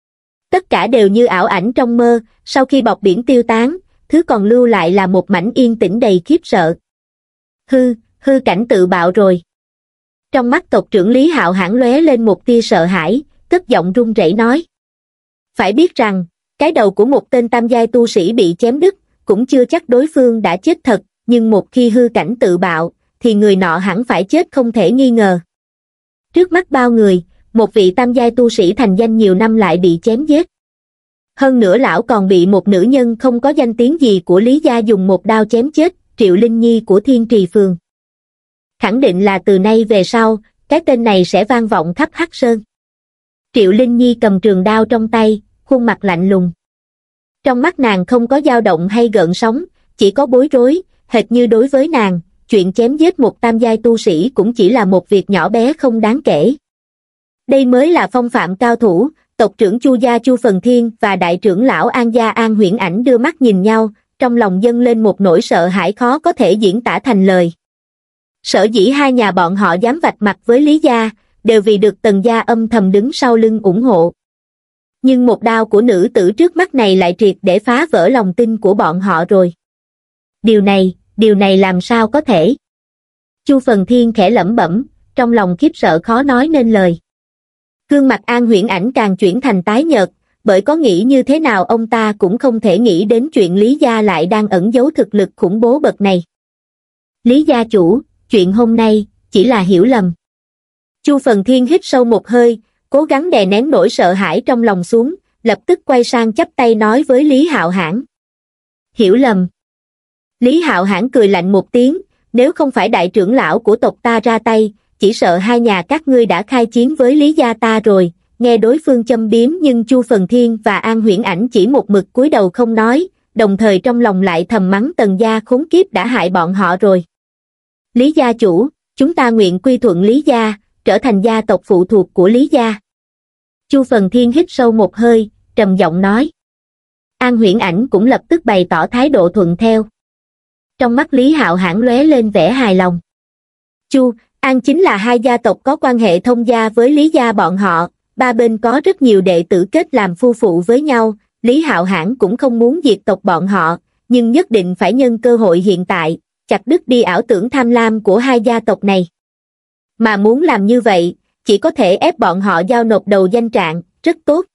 Tất cả đều như ảo ảnh trong mơ, sau khi bọt biển tiêu tán, thứ còn lưu lại là một mảnh yên tĩnh đầy khiếp sợ. Hư, hư cảnh tự bạo rồi. Trong mắt tộc trưởng Lý Hạo hãn lóe lên một tia sợ hãi, cất giọng run rẩy nói. Phải biết rằng, cái đầu của một tên tam giai tu sĩ bị chém đứt, cũng chưa chắc đối phương đã chết thật, nhưng một khi hư cảnh tự bạo, thì người nọ hẳn phải chết không thể nghi ngờ. Trước mắt bao người, một vị tam giai tu sĩ thành danh nhiều năm lại bị chém giết. Hơn nữa lão còn bị một nữ nhân không có danh tiếng gì của Lý gia dùng một đao chém chết, Triệu Linh Nhi của Thiên Trì Phường. Khẳng định là từ nay về sau, cái tên này sẽ vang vọng khắp Hắc Sơn. Triệu Linh Nhi cầm trường đao trong tay, khuôn mặt lạnh lùng. Trong mắt nàng không có dao động hay gợn sóng, chỉ có bối rối, hệt như đối với nàng, chuyện chém giết một tam giai tu sĩ cũng chỉ là một việc nhỏ bé không đáng kể. Đây mới là phong phạm cao thủ. Tộc trưởng Chu gia Chu Phần Thiên và đại trưởng lão An gia An Huyễn Ảnh đưa mắt nhìn nhau, trong lòng dâng lên một nỗi sợ hãi khó có thể diễn tả thành lời. Sở dĩ hai nhà bọn họ dám vạch mặt với Lý gia, đều vì được Tần gia âm thầm đứng sau lưng ủng hộ. Nhưng một đao của nữ tử trước mắt này lại triệt để phá vỡ lòng tin của bọn họ rồi. Điều này, điều này làm sao có thể? Chu Phần Thiên khẽ lẩm bẩm, trong lòng khiếp sợ khó nói nên lời. Gương mặt An Huyễn Ảnh càng chuyển thành tái nhợt, bởi có nghĩ như thế nào ông ta cũng không thể nghĩ đến chuyện Lý gia lại đang ẩn giấu thực lực khủng bố bậc này. Lý gia chủ, chuyện hôm nay, chỉ là hiểu lầm. Chu Phần Thiên hít sâu một hơi, cố gắng đè nén nỗi sợ hãi trong lòng xuống, lập tức quay sang chắp tay nói với Lý Hạo Hãn. Hiểu lầm. Lý Hạo Hãn cười lạnh một tiếng, nếu không phải đại trưởng lão của tộc ta ra tay, chỉ sợ hai nhà các ngươi đã khai chiến với Lý gia ta rồi. Nghe đối phương châm biếm nhưng Chu Phần Thiên và An Huyễn Ảnh chỉ một mực cúi đầu không nói, đồng thời trong lòng lại thầm mắng Tần gia khốn kiếp đã hại bọn họ rồi. Lý gia chủ, chúng ta nguyện quy thuận Lý gia, trở thành gia tộc phụ thuộc của Lý gia. Chu Phần Thiên hít sâu một hơi, trầm giọng nói. An Huyễn Ảnh cũng lập tức bày tỏ thái độ thuận theo. Trong mắt Lý Hạo Hãn lóe lên vẻ hài lòng. Chu, An chính là hai gia tộc có quan hệ thông gia với Lý gia bọn họ, ba bên có rất nhiều đệ tử kết làm phu phụ với nhau, Lý Hạo Hãn cũng không muốn diệt tộc bọn họ, nhưng nhất định phải nhân cơ hội hiện tại, chặt đứt đi ảo tưởng tham lam của hai gia tộc này. Mà muốn làm như vậy, chỉ có thể ép bọn họ giao nộp đầu danh trạng, rất tốt.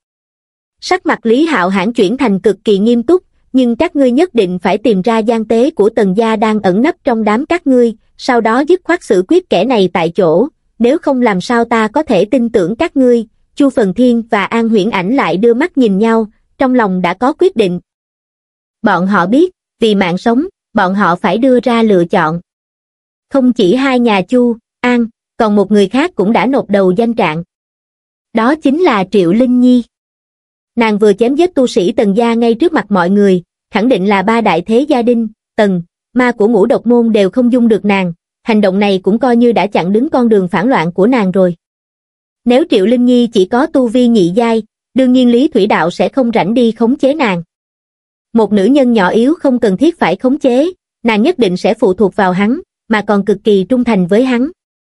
Sắc mặt Lý Hạo Hãn chuyển thành cực kỳ nghiêm túc, nhưng các ngươi nhất định phải tìm ra gian tế của Tần gia đang ẩn nấp trong đám các ngươi, sau đó dứt khoát xử quyết kẻ này tại chỗ, nếu không làm sao ta có thể tin tưởng các ngươi. Chu Phần Thiên và An Huyễn Ảnh lại đưa mắt nhìn nhau, trong lòng đã có quyết định. Bọn họ biết, vì mạng sống, bọn họ phải đưa ra lựa chọn. Không chỉ hai nhà Chu, An, còn một người khác cũng đã nộp đầu danh trạng. Đó chính là Triệu Linh Nhi. Nàng vừa chém giết tu sĩ Tần gia ngay trước mặt mọi người, khẳng định là ba đại thế gia Đinh, Tần, Ma của Ngũ Độc môn đều không dung được nàng, hành động này cũng coi như đã chặn đứng con đường phản loạn của nàng rồi. Nếu Triệu Linh Nhi chỉ có tu vi nhị giai, đương nhiên Lý Thủy Đạo sẽ không rảnh đi khống chế nàng. Một nữ nhân nhỏ yếu không cần thiết phải khống chế, nàng nhất định sẽ phụ thuộc vào hắn, mà còn cực kỳ trung thành với hắn.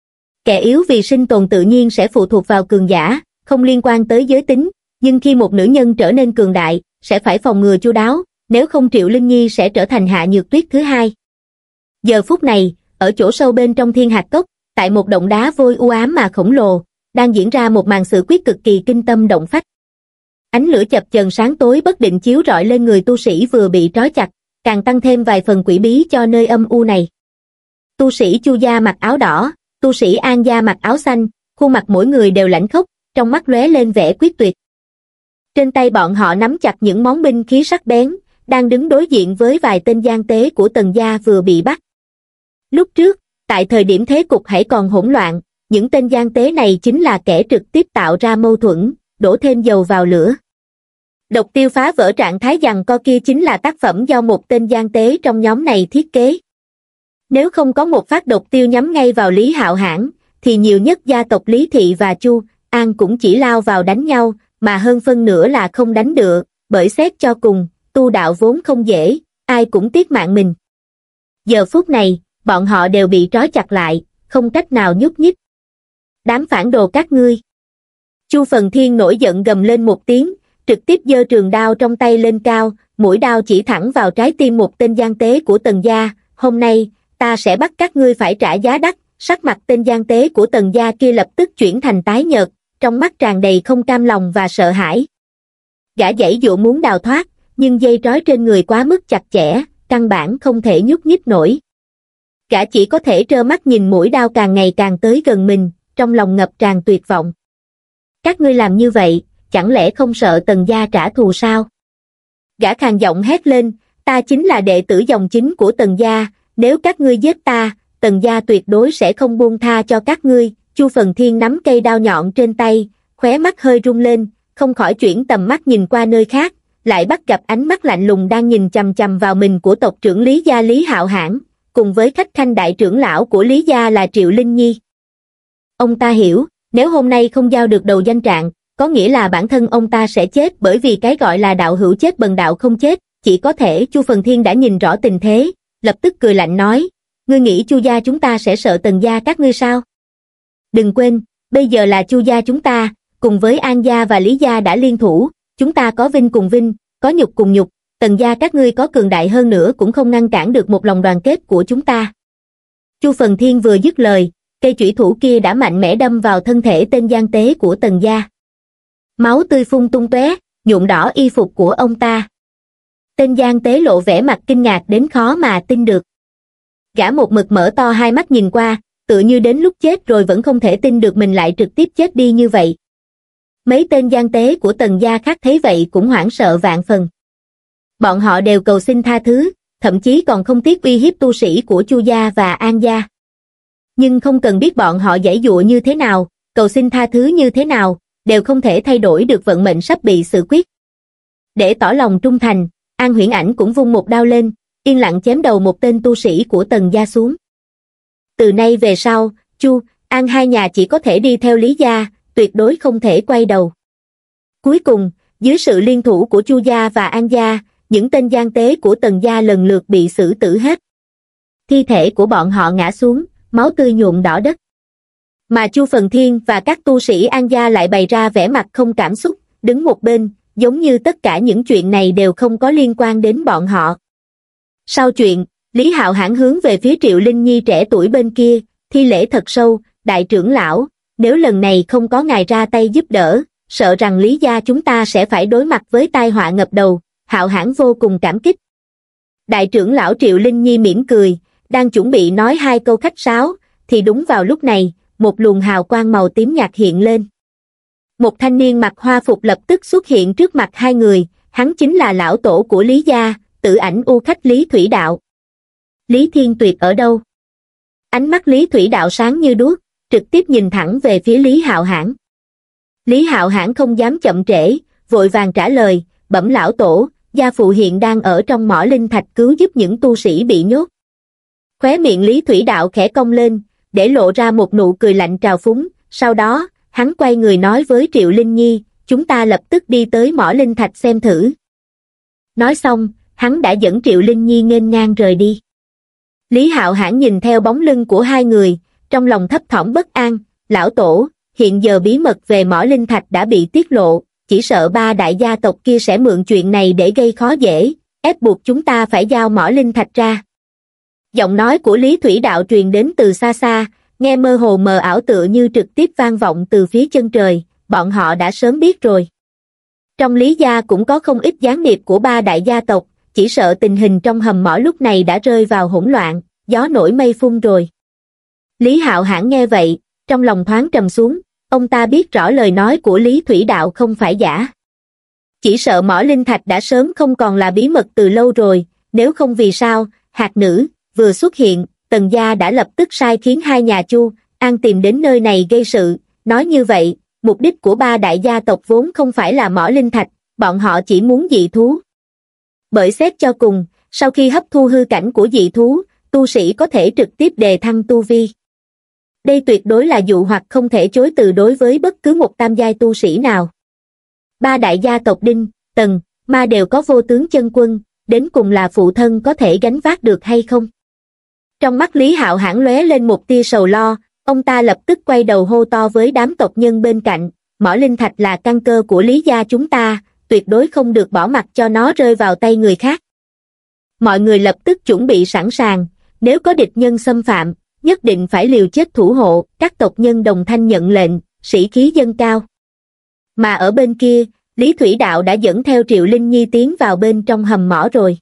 Kẻ yếu vì sinh tồn tự nhiên sẽ phụ thuộc vào cường giả, không liên quan tới giới tính, nhưng khi một nữ nhân trở nên cường đại, sẽ phải phòng ngừa chu đáo, nếu không Triệu Linh Nhi sẽ trở thành Hạ Nhược Tuyết thứ hai. Giờ phút này, ở chỗ sâu bên trong Thiên Hạt Cốc, tại một động đá vôi u ám mà khổng lồ, đang diễn ra một màn xử quyết cực kỳ kinh tâm động phách. Ánh lửa chập chờn sáng tối bất định chiếu rọi lên người tu sĩ vừa bị trói chặt, càng tăng thêm vài phần quỷ bí cho nơi âm u này. Tu sĩ Chu gia mặc áo đỏ, tu sĩ An gia mặc áo xanh, khuôn mặt mỗi người đều lãnh khốc, trong mắt lóe lên vẻ quyết tuyệt. Trên tay bọn họ nắm chặt những món binh khí sắc bén, đang đứng đối diện với vài tên gian tế của Tần gia vừa bị bắt. Lúc trước, tại thời điểm thế cục hãy còn hỗn loạn, những tên gian tế này chính là kẻ trực tiếp tạo ra mâu thuẫn, đổ thêm dầu vào lửa. Độc tiêu phá vỡ trạng thái giằng co kia chính là tác phẩm do một tên gian tế trong nhóm này thiết kế. Nếu không có một phát độc tiêu nhắm ngay vào Lý Hạo Hãn, thì nhiều nhất gia tộc Lý Thị và Chu An cũng chỉ lao vào đánh nhau, mà hơn phân nửa là không đánh được, bởi xét cho cùng, tu đạo vốn không dễ, ai cũng tiếc mạng mình. Giờ phút này, bọn họ đều bị trói chặt lại, không cách nào nhúc nhích. Đám phản đồ các ngươi. Chu Phần Thiên nổi giận gầm lên một tiếng, trực tiếp giơ trường đao trong tay lên cao, mũi đao chỉ thẳng vào trái tim một tên gian tế của Tần gia. Hôm nay, ta sẽ bắt các ngươi phải trả giá đắt. Sắc mặt tên gian tế của Tần gia kia lập tức chuyển thành tái nhợt, trong mắt tràn đầy không cam lòng và sợ hãi. Gã giãy giụa muốn đào thoát, nhưng dây trói trên người quá mức chặt chẽ, căn bản không thể nhúc nhích nổi. Gã chỉ có thể trơ mắt nhìn mũi đao càng ngày càng tới gần mình, trong lòng ngập tràn tuyệt vọng. Các ngươi làm như vậy, chẳng lẽ không sợ Tần gia trả thù sao? Gã khàn giọng hét lên, ta chính là đệ tử dòng chính của Tần gia, nếu các ngươi giết ta, Tần gia tuyệt đối sẽ không buông tha cho các ngươi. Chu Phần Thiên nắm cây đao nhọn trên tay, khóe mắt hơi rung lên, không khỏi chuyển tầm mắt nhìn qua nơi khác, lại bắt gặp ánh mắt lạnh lùng đang nhìn chằm chằm vào mình của tộc trưởng Lý gia Lý Hạo Hãn, cùng với khách khanh đại trưởng lão của Lý gia là Triệu Linh Nhi. Ông ta hiểu, nếu hôm nay không giao được đầu danh trạng, có nghĩa là bản thân ông ta sẽ chết, bởi vì cái gọi là đạo hữu chết bần đạo không chết, chỉ có thể. Chu Phần Thiên đã nhìn rõ tình thế, lập tức cười lạnh nói, ngươi nghĩ Chu gia chúng ta sẽ sợ Tần gia các ngươi sao? Đừng quên, bây giờ là Chu gia chúng ta, cùng với An gia và Lý gia đã liên thủ, chúng ta có vinh cùng vinh, có nhục cùng nhục, Tần gia các ngươi có cường đại hơn nữa cũng không ngăn cản được một lòng đoàn kết của chúng ta. Chu Phần Thiên vừa dứt lời, cây chủy thủ kia đã mạnh mẽ đâm vào thân thể tên gian tế của Tần gia. Máu tươi phun tung tóe, nhuộm đỏ y phục của ông ta. Tên gian tế lộ vẻ mặt kinh ngạc đến khó mà tin được. Gã một mực mở to hai mắt nhìn qua, tự như đến lúc chết rồi vẫn không thể tin được mình lại trực tiếp chết đi như vậy. Mấy tên gian tế của Tần gia khác thấy vậy cũng hoảng sợ vạn phần. Bọn họ đều cầu xin tha thứ, thậm chí còn không tiếc uy hiếp tu sĩ của Chu gia và An gia. Nhưng không cần biết bọn họ giãy giụa như thế nào, cầu xin tha thứ như thế nào, đều không thể thay đổi được vận mệnh sắp bị xử quyết. Để tỏ lòng trung thành, An Huyễn Ảnh cũng vung một đao lên, yên lặng chém đầu một tên tu sĩ của Tần gia xuống. Từ nay về sau, Chu, An hai nhà chỉ có thể đi theo Lý gia, tuyệt đối không thể quay đầu. Cuối cùng, dưới sự liên thủ của Chu gia và An gia, những tên gian tế của Tần gia lần lượt bị xử tử hết. Thi thể của bọn họ ngã xuống, máu tươi nhuộm đỏ đất. Mà Chu Phần Thiên và các tu sĩ An gia lại bày ra vẻ mặt không cảm xúc, đứng một bên, giống như tất cả những chuyện này đều không có liên quan đến bọn họ. Sau chuyện, Lý Hạo Hãn hướng về phía Triệu Linh Nhi trẻ tuổi bên kia, thi lễ thật sâu, đại trưởng lão, nếu lần này không có ngài ra tay giúp đỡ, sợ rằng Lý gia chúng ta sẽ phải đối mặt với tai họa ngập đầu. Hạo Hãn vô cùng cảm kích. Đại trưởng lão Triệu Linh Nhi mỉm cười, đang chuẩn bị nói hai câu khách sáo, thì đúng vào lúc này, một luồng hào quang màu tím nhạt hiện lên. Một thanh niên mặc hoa phục lập tức xuất hiện trước mặt hai người, hắn chính là lão tổ của Lý gia, Tử Ảnh U Khách Lý Thủy Đạo. Lý Thiên Tuyệt ở đâu? Ánh mắt Lý Thủy Đạo sáng như đuốc, trực tiếp nhìn thẳng về phía Lý Hạo Hãn. Lý Hạo Hãn không dám chậm trễ, vội vàng trả lời, bẩm lão tổ, gia phụ hiện đang ở trong mỏ linh thạch cứu giúp những tu sĩ bị nhốt. Khóe miệng Lý Thủy Đạo khẽ cong lên, để lộ ra một nụ cười lạnh trào phúng, sau đó, hắn quay người nói với Triệu Linh Nhi, chúng ta lập tức đi tới mỏ linh thạch xem thử. Nói xong, hắn đã dẫn Triệu Linh Nhi nghênh ngang rời đi. Lý Hạo Hãn nhìn theo bóng lưng của hai người, trong lòng thấp thỏm bất an, lão tổ, hiện giờ bí mật về mỏ linh thạch đã bị tiết lộ, chỉ sợ ba đại gia tộc kia sẽ mượn chuyện này để gây khó dễ, ép buộc chúng ta phải giao mỏ linh thạch ra. Giọng nói của Lý Thủy Đạo truyền đến từ xa xa, nghe mơ hồ mờ ảo tựa như trực tiếp vang vọng từ phía chân trời, bọn họ đã sớm biết rồi. Trong Lý gia cũng có không ít gián điệp của ba đại gia tộc, chỉ sợ tình hình trong hầm mỏ lúc này đã rơi vào hỗn loạn, gió nổi mây phun rồi. Lý Hạo Hãn nghe vậy, trong lòng thoáng trầm xuống, ông ta biết rõ lời nói của Lý Thủy Đạo không phải giả. Chỉ sợ mỏ linh thạch đã sớm không còn là bí mật từ lâu rồi, nếu không vì sao, hạt nữ, vừa xuất hiện, Tần gia đã lập tức sai khiến hai nhà Chu, An tìm đến nơi này gây sự, nói như vậy, mục đích của ba đại gia tộc vốn không phải là mỏ linh thạch, bọn họ chỉ muốn dị thú. Bởi xét cho cùng, sau khi hấp thu hư cảnh của dị thú, tu sĩ có thể trực tiếp đề thăng tu vi. Đây tuyệt đối là dụ hoặc không thể chối từ đối với bất cứ một tam giai tu sĩ nào. Ba đại gia tộc Đinh, Tần, Ma đều có vô tướng chân quân, đến cùng là phụ thân có thể gánh vác được hay không? Trong mắt Lý Hạo Hãn lóe lên một tia sầu lo, ông ta lập tức quay đầu hô to với đám tộc nhân bên cạnh, mỏ linh thạch là căn cơ của Lý gia chúng ta, tuyệt đối không được bỏ mặc cho nó rơi vào tay người khác. Mọi người lập tức chuẩn bị sẵn sàng, nếu có địch nhân xâm phạm, nhất định phải liều chết thủ hộ, các tộc nhân đồng thanh nhận lệnh, sĩ khí dâng cao. Mà ở bên kia, Lý Thủy Đạo đã dẫn theo Triệu Linh Nhi tiến vào bên trong hầm mỏ rồi.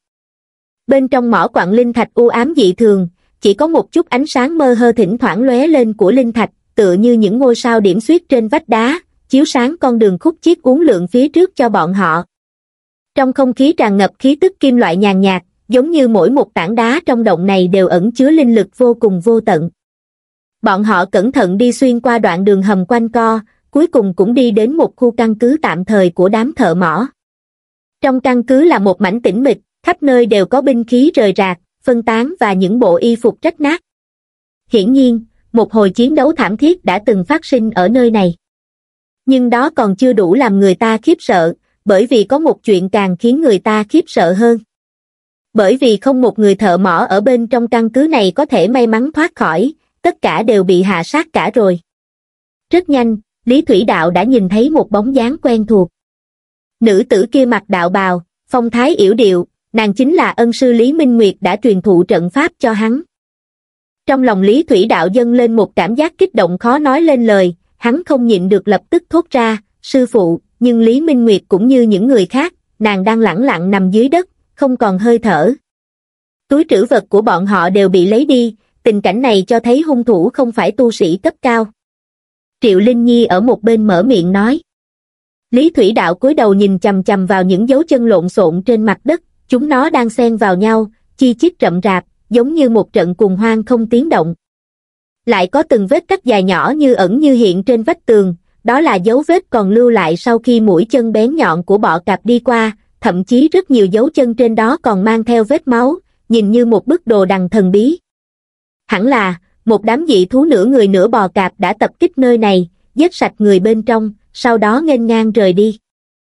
Bên trong mỏ quặng linh thạch u ám dị thường, chỉ có một chút ánh sáng mơ hơ thỉnh thoảng lóe lên của linh thạch, tựa như những ngôi sao điểm xuyết trên vách đá, chiếu sáng con đường khúc chiết uốn lượn phía trước cho bọn họ. Trong không khí tràn ngập khí tức kim loại nhàn nhạt, giống như mỗi một tảng đá trong động này đều ẩn chứa linh lực vô cùng vô tận. Bọn họ cẩn thận đi xuyên qua đoạn đường hầm quanh co, cuối cùng cũng đi đến một khu căn cứ tạm thời của đám thợ mỏ. Trong căn cứ là một mảnh tĩnh mịch, khắp nơi đều có binh khí rời rạc, phân tán và những bộ y phục rách nát. Hiển nhiên, một hồi chiến đấu thảm thiết đã từng phát sinh ở nơi này. Nhưng đó còn chưa đủ làm người ta khiếp sợ, bởi vì có một chuyện càng khiến người ta khiếp sợ hơn. Bởi vì không một người thợ mỏ ở bên trong căn cứ này có thể may mắn thoát khỏi, tất cả đều bị hạ sát cả rồi. Rất nhanh, Lý Thủy Đạo đã nhìn thấy một bóng dáng quen thuộc. Nữ tử kia mặc đạo bào, phong thái yểu điệu, nàng chính là ân sư Lý Minh Nguyệt đã truyền thụ trận pháp cho hắn. Trong lòng Lý Thủy Đạo dâng lên một cảm giác kích động khó nói lên lời, hắn không nhịn được lập tức thốt ra, sư phụ, nhưng Lý Minh Nguyệt cũng như những người khác, nàng đang lẳng lặng nằm dưới đất, không còn hơi thở. Túi trữ vật của bọn họ đều bị lấy đi, tình cảnh này cho thấy hung thủ không phải tu sĩ cấp cao. Triệu Linh Nhi ở một bên mở miệng nói. Lý Thủy Đạo cúi đầu nhìn chằm chằm vào những dấu chân lộn xộn trên mặt đất, chúng nó đang xen vào nhau, chi chít rậm rạp, giống như một trận cuồng hoang không tiếng động. Lại có từng vết cắt dài nhỏ như ẩn như hiện trên vách tường, đó là dấu vết còn lưu lại sau khi mũi chân bén nhọn của bọ cạp đi qua, thậm chí rất nhiều dấu chân trên đó còn mang theo vết máu, nhìn như một bức đồ đằng thần bí. Hẳn là, một đám dị thú nửa người nửa bò cạp đã tập kích nơi này, giết sạch người bên trong, sau đó nghênh ngang rời đi.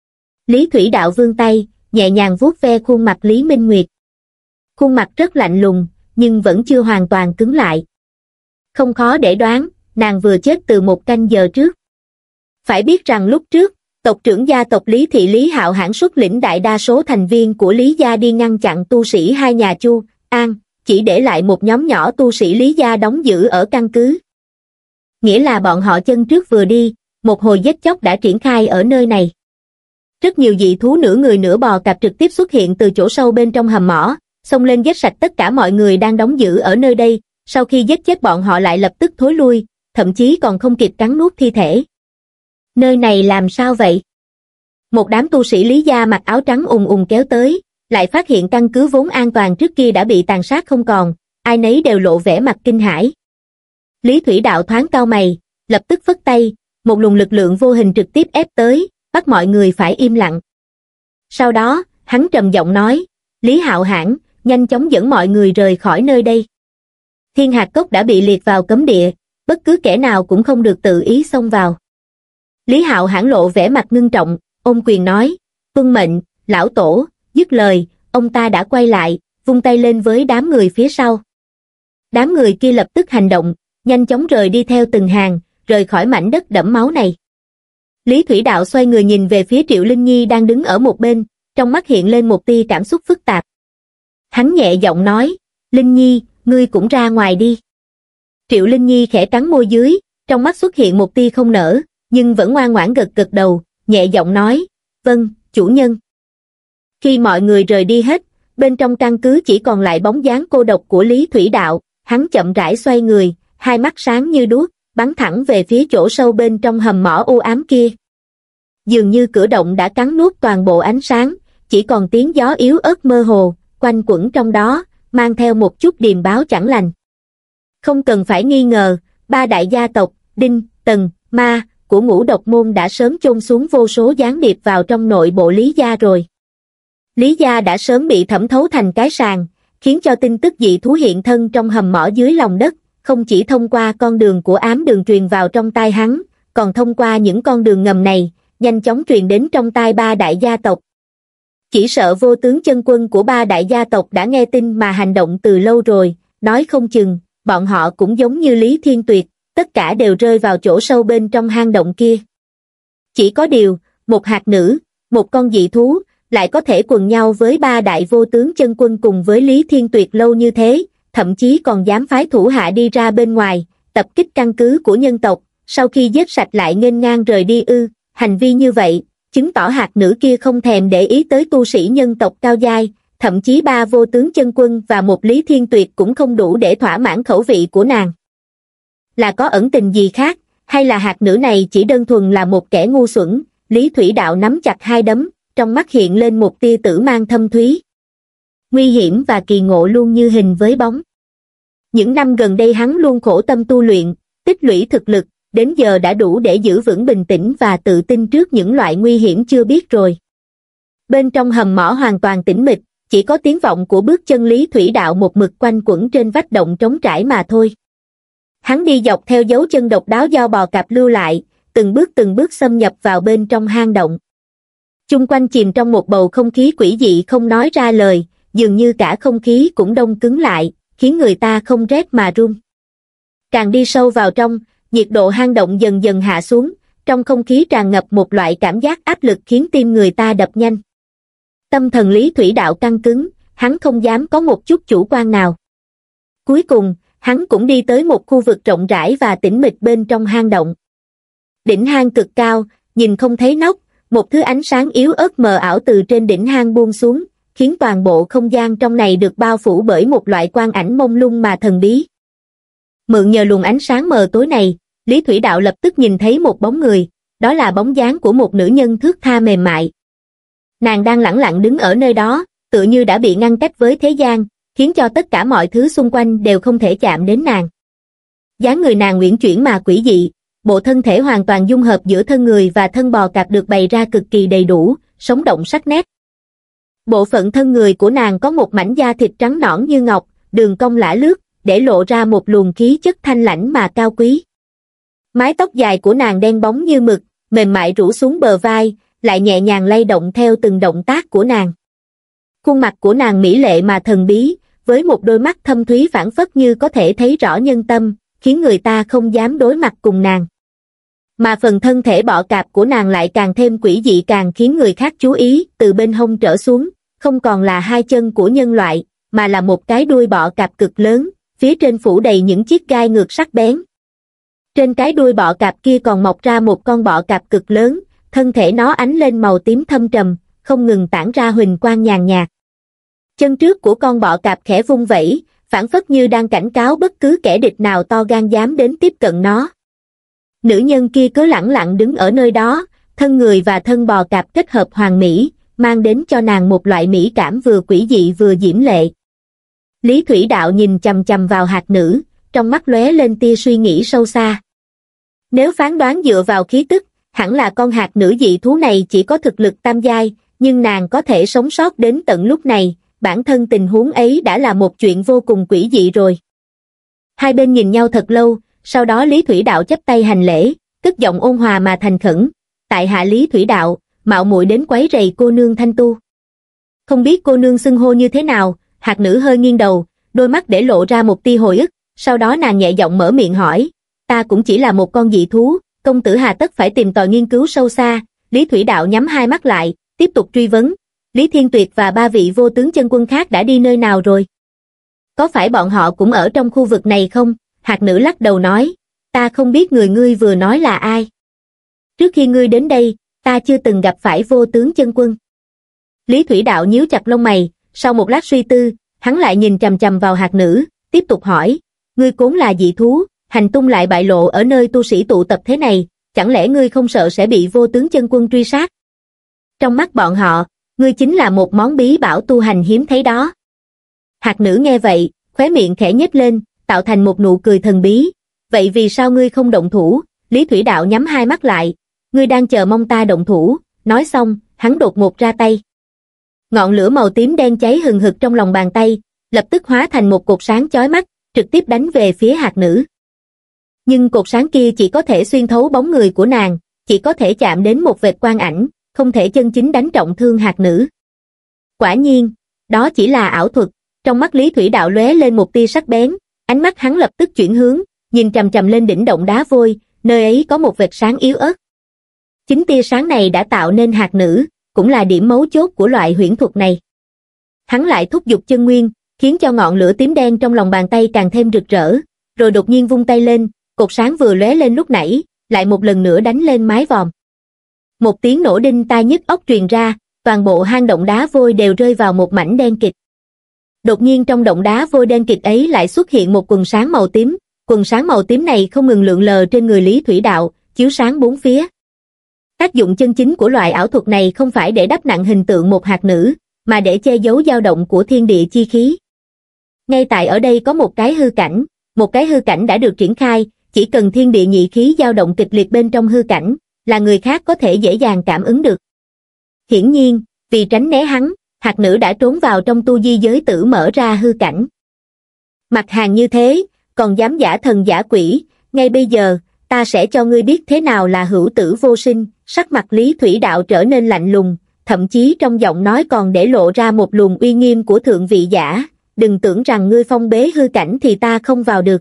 Lý Thủy Đạo vươn tay, nhẹ nhàng vuốt ve khuôn mặt Lý Minh Nguyệt. Khuôn mặt rất lạnh lùng, nhưng vẫn chưa hoàn toàn cứng lại. Không khó để đoán, nàng vừa chết từ một canh giờ trước. Phải biết rằng lúc trước, tộc trưởng gia tộc Lý Thị Lý Hạo hãn xuất lĩnh đại đa số thành viên của Lý gia đi ngăn chặn tu sĩ hai nhà Chu, An, chỉ để lại một nhóm nhỏ tu sĩ Lý gia đóng giữ ở căn cứ. Nghĩa là bọn họ chân trước vừa đi, một hồi giết chóc đã triển khai ở nơi này. Rất nhiều dị thú nửa người nửa bò cạp trực tiếp xuất hiện từ chỗ sâu bên trong hầm mỏ, xông lên giết sạch tất cả mọi người đang đóng giữ ở nơi đây, sau khi giết chết bọn họ lại lập tức thối lui, thậm chí còn không kịp cắn nuốt thi thể. Nơi này làm sao vậy? Một đám tu sĩ Lý gia mặc áo trắng ùng ùng kéo tới, lại phát hiện căn cứ vốn an toàn trước kia đã bị tàn sát không còn, ai nấy đều lộ vẻ mặt kinh hãi. Lý Thủy Đạo thoáng cau mày, lập tức phất tay, một luồng lực lượng vô hình trực tiếp ép tới, bắt mọi người phải im lặng. Sau đó, hắn trầm giọng nói, Lý Hạo hãn, nhanh chóng dẫn mọi người rời khỏi nơi đây. Thiên Hạt Cốc đã bị liệt vào cấm địa, bất cứ kẻ nào cũng không được tự ý xông vào. Lý Hạo hãn lộ vẻ mặt ngưng trọng, ôm quyền nói, tuân mệnh, lão tổ, dứt lời, ông ta đã quay lại, vung tay lên với đám người phía sau. Đám người kia lập tức hành động, nhanh chóng rời đi theo từng hàng, rời khỏi mảnh đất đẫm máu này. Lý Thủy Đạo xoay người nhìn về phía Triệu Linh Nhi đang đứng ở một bên, trong mắt hiện lên một tia cảm xúc phức tạp. Hắn nhẹ giọng nói, Linh Nhi, ngươi cũng ra ngoài đi. Triệu Linh Nhi khẽ cắn môi dưới, trong mắt xuất hiện một tia không nở, nhưng vẫn ngoan ngoãn gật gật đầu, nhẹ giọng nói, vâng, chủ nhân. Khi mọi người rời đi hết, bên trong căn cứ chỉ còn lại bóng dáng cô độc của Lý Thủy Đạo, hắn chậm rãi xoay người, hai mắt sáng như đuốc, bắn thẳng về phía chỗ sâu bên trong hầm mỏ u ám kia. Dường như cửa động đã cắn nuốt toàn bộ ánh sáng, chỉ còn tiếng gió yếu ớt mơ hồ, quanh quẩn trong đó, mang theo một chút điềm báo chẳng lành. Không cần phải nghi ngờ, ba đại gia tộc, Đinh, Tần, Ma, của Ngũ Độc Môn đã sớm chôn xuống vô số gián điệp vào trong nội bộ Lý gia rồi. Lý gia đã sớm bị thẩm thấu thành cái sàng, khiến cho tin tức dị thú hiện thân trong hầm mỏ dưới lòng đất, không chỉ thông qua con đường của ám đường truyền vào trong tai hắn, còn thông qua những con đường ngầm này, nhanh chóng truyền đến trong tai ba đại gia tộc. Chỉ sợ vô tướng chân quân của ba đại gia tộc đã nghe tin mà hành động từ lâu rồi, nói không chừng, bọn họ cũng giống như Lý Thiên Tuyệt, tất cả đều rơi vào chỗ sâu bên trong hang động kia. Chỉ có điều, một hạt nữ, một con dị thú, lại có thể quần nhau với ba đại vô tướng chân quân cùng với Lý Thiên Tuyệt lâu như thế, thậm chí còn dám phái thủ hạ đi ra bên ngoài, tập kích căn cứ của nhân tộc, sau khi giết sạch lại nghênh ngang rời đi ư, hành vi như vậy, chứng tỏ hạt nữ kia không thèm để ý tới tu sĩ nhân tộc cao giai, thậm chí ba vô tướng chân quân và một Lý Thiên Tuyệt cũng không đủ để thỏa mãn khẩu vị của nàng. Là có ẩn tình gì khác, hay là hạt nữ này chỉ đơn thuần là một kẻ ngu xuẩn? Lý Thủy Đạo nắm chặt hai đấm, trong mắt hiện lên một tia tử mang thâm thúy. Nguy hiểm và kỳ ngộ luôn như hình với bóng. Những năm gần đây hắn luôn khổ tâm tu luyện, tích lũy thực lực, đến giờ đã đủ để giữ vững bình tĩnh và tự tin trước những loại nguy hiểm chưa biết rồi. Bên trong hầm mỏ hoàn toàn tĩnh mịch, chỉ có tiếng vọng của bước chân Lý Thủy Đạo một mực quanh quẩn trên vách động trống trải mà thôi. Hắn đi dọc theo dấu chân độc đáo do bò cạp lưu lại, từng bước từng bước xâm nhập vào bên trong hang động. Chung quanh chìm trong một bầu không khí quỷ dị không nói ra lời, dường như cả không khí cũng đông cứng lại, khiến người ta không rét mà run. Càng đi sâu vào trong, nhiệt độ hang động dần dần hạ xuống, trong không khí tràn ngập một loại cảm giác áp lực khiến tim người ta đập nhanh. Tâm thần Lý Thủy Đạo căng cứng, hắn không dám có một chút chủ quan nào. Cuối cùng, hắn cũng đi tới một khu vực rộng rãi và tĩnh mịch bên trong hang động. Đỉnh hang cực cao, nhìn không thấy nóc, một thứ ánh sáng yếu ớt mờ ảo từ trên đỉnh hang buông xuống, khiến toàn bộ không gian trong này được bao phủ bởi một loại quang ảnh mông lung mà thần bí. Mượn nhờ luồng ánh sáng mờ tối này, Lý Thủy Đạo lập tức nhìn thấy một bóng người, đó là bóng dáng của một nữ nhân thướt tha mềm mại. Nàng đang lẳng lặng đứng ở nơi đó, tựa như đã bị ngăn cách với thế gian, khiến cho tất cả mọi thứ xung quanh đều không thể chạm đến nàng. Dáng người nàng uyển chuyển mà quỷ dị, bộ thân thể hoàn toàn dung hợp giữa thân người và thân bò cạp được bày ra cực kỳ đầy đủ, sống động sắc nét. Bộ phận thân người của nàng có một mảnh da thịt trắng nõn như ngọc, đường cong lả lướt, để lộ ra một luồng khí chất thanh lãnh mà cao quý. Mái tóc dài của nàng đen bóng như mực, mềm mại rủ xuống bờ vai, lại nhẹ nhàng lay động theo từng động tác của nàng. Khuôn mặt của nàng mỹ lệ mà thần bí, với một đôi mắt thâm thúy phảng phất như có thể thấy rõ nhân tâm, khiến người ta không dám đối mặt cùng nàng. Mà phần thân thể bọ cạp của nàng lại càng thêm quỷ dị, càng khiến người khác chú ý, từ bên hông trở xuống, không còn là hai chân của nhân loại, mà là một cái đuôi bọ cạp cực lớn, phía trên phủ đầy những chiếc gai ngược sắc bén. Trên cái đuôi bọ cạp kia còn mọc ra một con bọ cạp cực lớn, thân thể nó ánh lên màu tím thâm trầm, không ngừng tản ra huỳnh quang nhàn nhạt. Chân trước của con bọ cạp khẽ vung vẩy, phảng phất như đang cảnh cáo bất cứ kẻ địch nào to gan dám đến tiếp cận nó. Nữ nhân kia cứ lẳng lặng đứng ở nơi đó, thân người và thân bò cạp kết hợp hoàn mỹ, mang đến cho nàng một loại mỹ cảm vừa quỷ dị vừa diễm lệ. Lý Thủy Đạo nhìn chằm chằm vào hạt nữ, trong mắt lóe lên tia suy nghĩ sâu xa. Nếu phán đoán dựa vào khí tức, hẳn là con hạt nữ dị thú này chỉ có thực lực tam giai, nhưng nàng có thể sống sót đến tận lúc này, bản thân tình huống ấy đã là một chuyện vô cùng quỷ dị rồi. Hai bên nhìn nhau thật lâu, sau đó Lý Thủy Đạo chắp tay hành lễ, cất giọng ôn hòa mà thành khẩn, tại hạ Lý Thủy Đạo, mạo muội đến quấy rầy cô nương Thanh Tu. Không biết cô nương xưng hô như thế nào? Hạt nữ hơi nghiêng đầu, đôi mắt để lộ ra một tia hồi ức, sau đó nàng nhẹ giọng mở miệng hỏi, ta cũng chỉ là một con dị thú, công tử hà tất phải tìm tòi nghiên cứu sâu xa. Lý Thủy Đạo nhắm hai mắt lại, tiếp tục truy vấn, Lý Thiên Tuyệt và ba vị vô tướng chân quân khác đã đi nơi nào rồi? Có phải bọn họ cũng ở trong khu vực này không? Hạt nữ lắc đầu nói, ta không biết người ngươi vừa nói là ai. Trước khi ngươi đến đây, ta chưa từng gặp phải vô tướng chân quân. Lý Thủy Đạo nhíu chặt lông mày, sau một lát suy tư, hắn lại nhìn chằm chằm vào hạt nữ, tiếp tục hỏi, ngươi vốn là dị thú, hành tung lại bại lộ ở nơi tu sĩ tụ tập thế này, chẳng lẽ ngươi không sợ sẽ bị vô tướng chân quân truy sát? Trong mắt bọn họ, ngươi chính là một món bí bảo tu hành hiếm thấy đó. Hạt nữ nghe vậy, khóe miệng khẽ nhếch lên, tạo thành một nụ cười thần bí. Vậy vì sao ngươi không động thủ? Lý Thủy Đạo nhắm hai mắt lại, ngươi đang chờ mong ta động thủ. Nói xong, hắn đột ngột ra tay. Ngọn lửa màu tím đen cháy hừng hực trong lòng bàn tay, lập tức hóa thành một cột sáng chói mắt, trực tiếp đánh về phía hạt nữ. Nhưng cột sáng kia chỉ có thể xuyên thấu bóng người của nàng, chỉ có thể chạm đến một vệt quang ảnh, không thể chân chính đánh trọng thương hạt nữ. Quả nhiên, đó chỉ là ảo thuật. Trong mắt Lý Thủy Đạo lóe lên một tia sắc bén, ánh mắt hắn lập tức chuyển hướng, nhìn chằm chằm lên đỉnh động đá vôi, nơi ấy có một vệt sáng yếu ớt. Chính tia sáng này đã tạo nên hạt nữ, cũng là điểm mấu chốt của loại huyễn thuật này. Hắn lại thúc giục chân nguyên, khiến cho ngọn lửa tím đen trong lòng bàn tay càng thêm rực rỡ, rồi đột nhiên vung tay lên, cột sáng vừa lóe lên lúc nãy, lại một lần nữa đánh lên mái vòm. Một tiếng nổ đinh tai nhức óc truyền ra, toàn bộ hang động đá vôi đều rơi vào một mảnh đen kịt. Đột nhiên trong động đá vôi đen kịt ấy lại xuất hiện một quần sáng màu tím, quần sáng màu tím này không ngừng lượn lờ trên người Lý Thủy Đạo, chiếu sáng bốn phía. Tác dụng chân chính của loại ảo thuật này không phải để đắp nặng hình tượng một hạt nữ, mà để che giấu dao động của thiên địa chi khí. Ngay tại ở đây có một cái hư cảnh, một cái hư cảnh đã được triển khai, chỉ cần thiên địa nhị khí dao động kịch liệt bên trong hư cảnh, là người khác có thể dễ dàng cảm ứng được. Hiển nhiên, vì tránh né hắn, hạt nữ đã trốn vào trong tu di giới tử mở ra hư cảnh. Mặt hàng như thế, còn dám giả thần giả quỷ, ngay bây giờ, ta sẽ cho ngươi biết thế nào là hữu tử vô sinh. Sắc mặt Lý Thủy Đạo trở nên lạnh lùng, thậm chí trong giọng nói còn để lộ ra một luồng uy nghiêm của thượng vị giả, đừng tưởng rằng ngươi phong bế hư cảnh thì ta không vào được.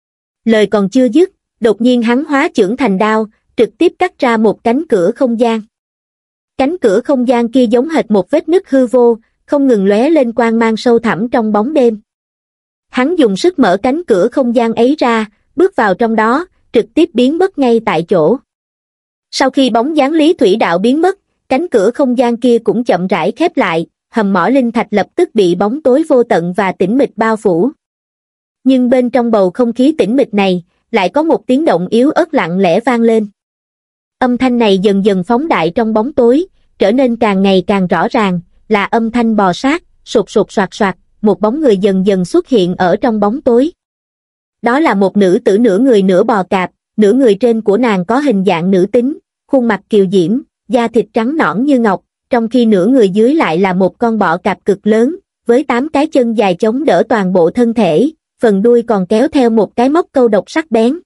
Lời còn chưa dứt, đột nhiên hắn hóa chưởng thành đao, trực tiếp cắt ra một cánh cửa không gian. Cánh cửa không gian kia giống hệt một vết nứt hư vô, không ngừng lóe lên quang mang sâu thẳm trong bóng đêm. Hắn dùng sức mở cánh cửa không gian ấy ra, bước vào trong đó, trực tiếp biến mất ngay tại chỗ. Sau khi bóng dáng Lý Thủy Đạo biến mất, cánh cửa không gian kia cũng chậm rãi khép lại, hầm mỏ linh thạch lập tức bị bóng tối vô tận và tĩnh mịch bao phủ. Nhưng bên trong bầu không khí tĩnh mịch này, lại có một tiếng động yếu ớt lặng lẽ vang lên. Âm thanh này dần dần phóng đại trong bóng tối, trở nên càng ngày càng rõ ràng, là âm thanh bò sát, sột sột soạt soạt, một bóng người dần dần xuất hiện ở trong bóng tối. Đó là một nữ tử nửa người nửa bò cạp, nửa người trên của nàng có hình dạng nữ tính, khuôn mặt kiều diễm, da thịt trắng nõn như ngọc, trong khi nửa người dưới lại là một con bọ cạp cực lớn, với tám cái chân dài chống đỡ toàn bộ thân thể, phần đuôi còn kéo theo một cái móc câu độc sắc bén.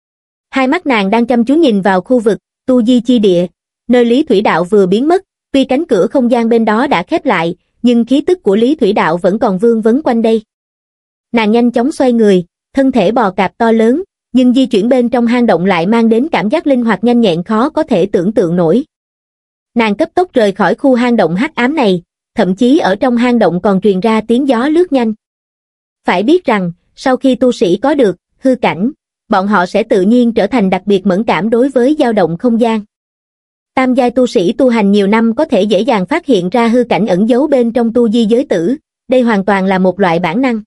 Hai mắt nàng đang chăm chú nhìn vào khu vực tu di chi địa, nơi Lý Thủy Đạo vừa biến mất, tuy cánh cửa không gian bên đó đã khép lại, nhưng khí tức của Lý Thủy Đạo vẫn còn vương vấn quanh đây. Nàng nhanh chóng xoay người, thân thể bò cạp to lớn, nhưng di chuyển bên trong hang động lại mang đến cảm giác linh hoạt nhanh nhẹn khó có thể tưởng tượng nổi. Nàng cấp tốc rời khỏi khu hang động hắc ám này, thậm chí ở trong hang động còn truyền ra tiếng gió lướt nhanh. Phải biết rằng, sau khi tu sĩ có được hư cảnh, bọn họ sẽ tự nhiên trở thành đặc biệt mẫn cảm đối với dao động không gian. Tam giai tu sĩ tu hành nhiều năm có thể dễ dàng phát hiện ra hư cảnh ẩn giấu bên trong tu di giới tử, đây hoàn toàn là một loại bản năng.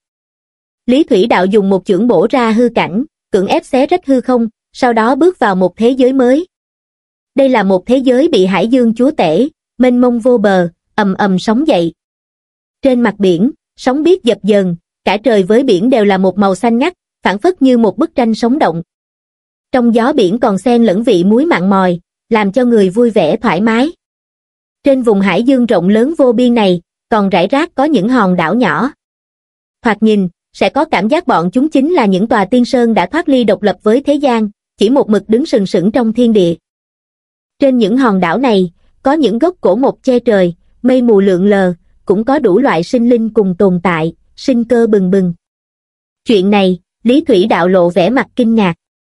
Lý Thủy Đạo dùng một chưởng bổ ra hư cảnh, cưỡng ép xé rách hư không, sau đó bước vào một thế giới mới. Đây là một thế giới bị hải dương chúa tể, mênh mông vô bờ, ầm ầm sóng dậy. Trên mặt biển, sóng biếc dập dờn, cả trời với biển đều là một màu xanh ngắt, phảng phất như một bức tranh sống động. Trong gió biển còn xen lẫn vị muối mặn mòi, làm cho người vui vẻ thoải mái. Trên vùng hải dương rộng lớn vô biên này, còn rải rác có những hòn đảo nhỏ. Thoạt nhìn, sẽ có cảm giác bọn chúng chính là những tòa tiên sơn đã thoát ly độc lập với thế gian, chỉ một mực đứng sừng sững trong thiên địa. Trên những hòn đảo này, có những gốc cổ mộc che trời, mây mù lượn lờ, cũng có đủ loại sinh linh cùng tồn tại, sinh cơ bừng bừng. Chuyện này, Lý Thủy Đạo lộ vẻ mặt kinh ngạc.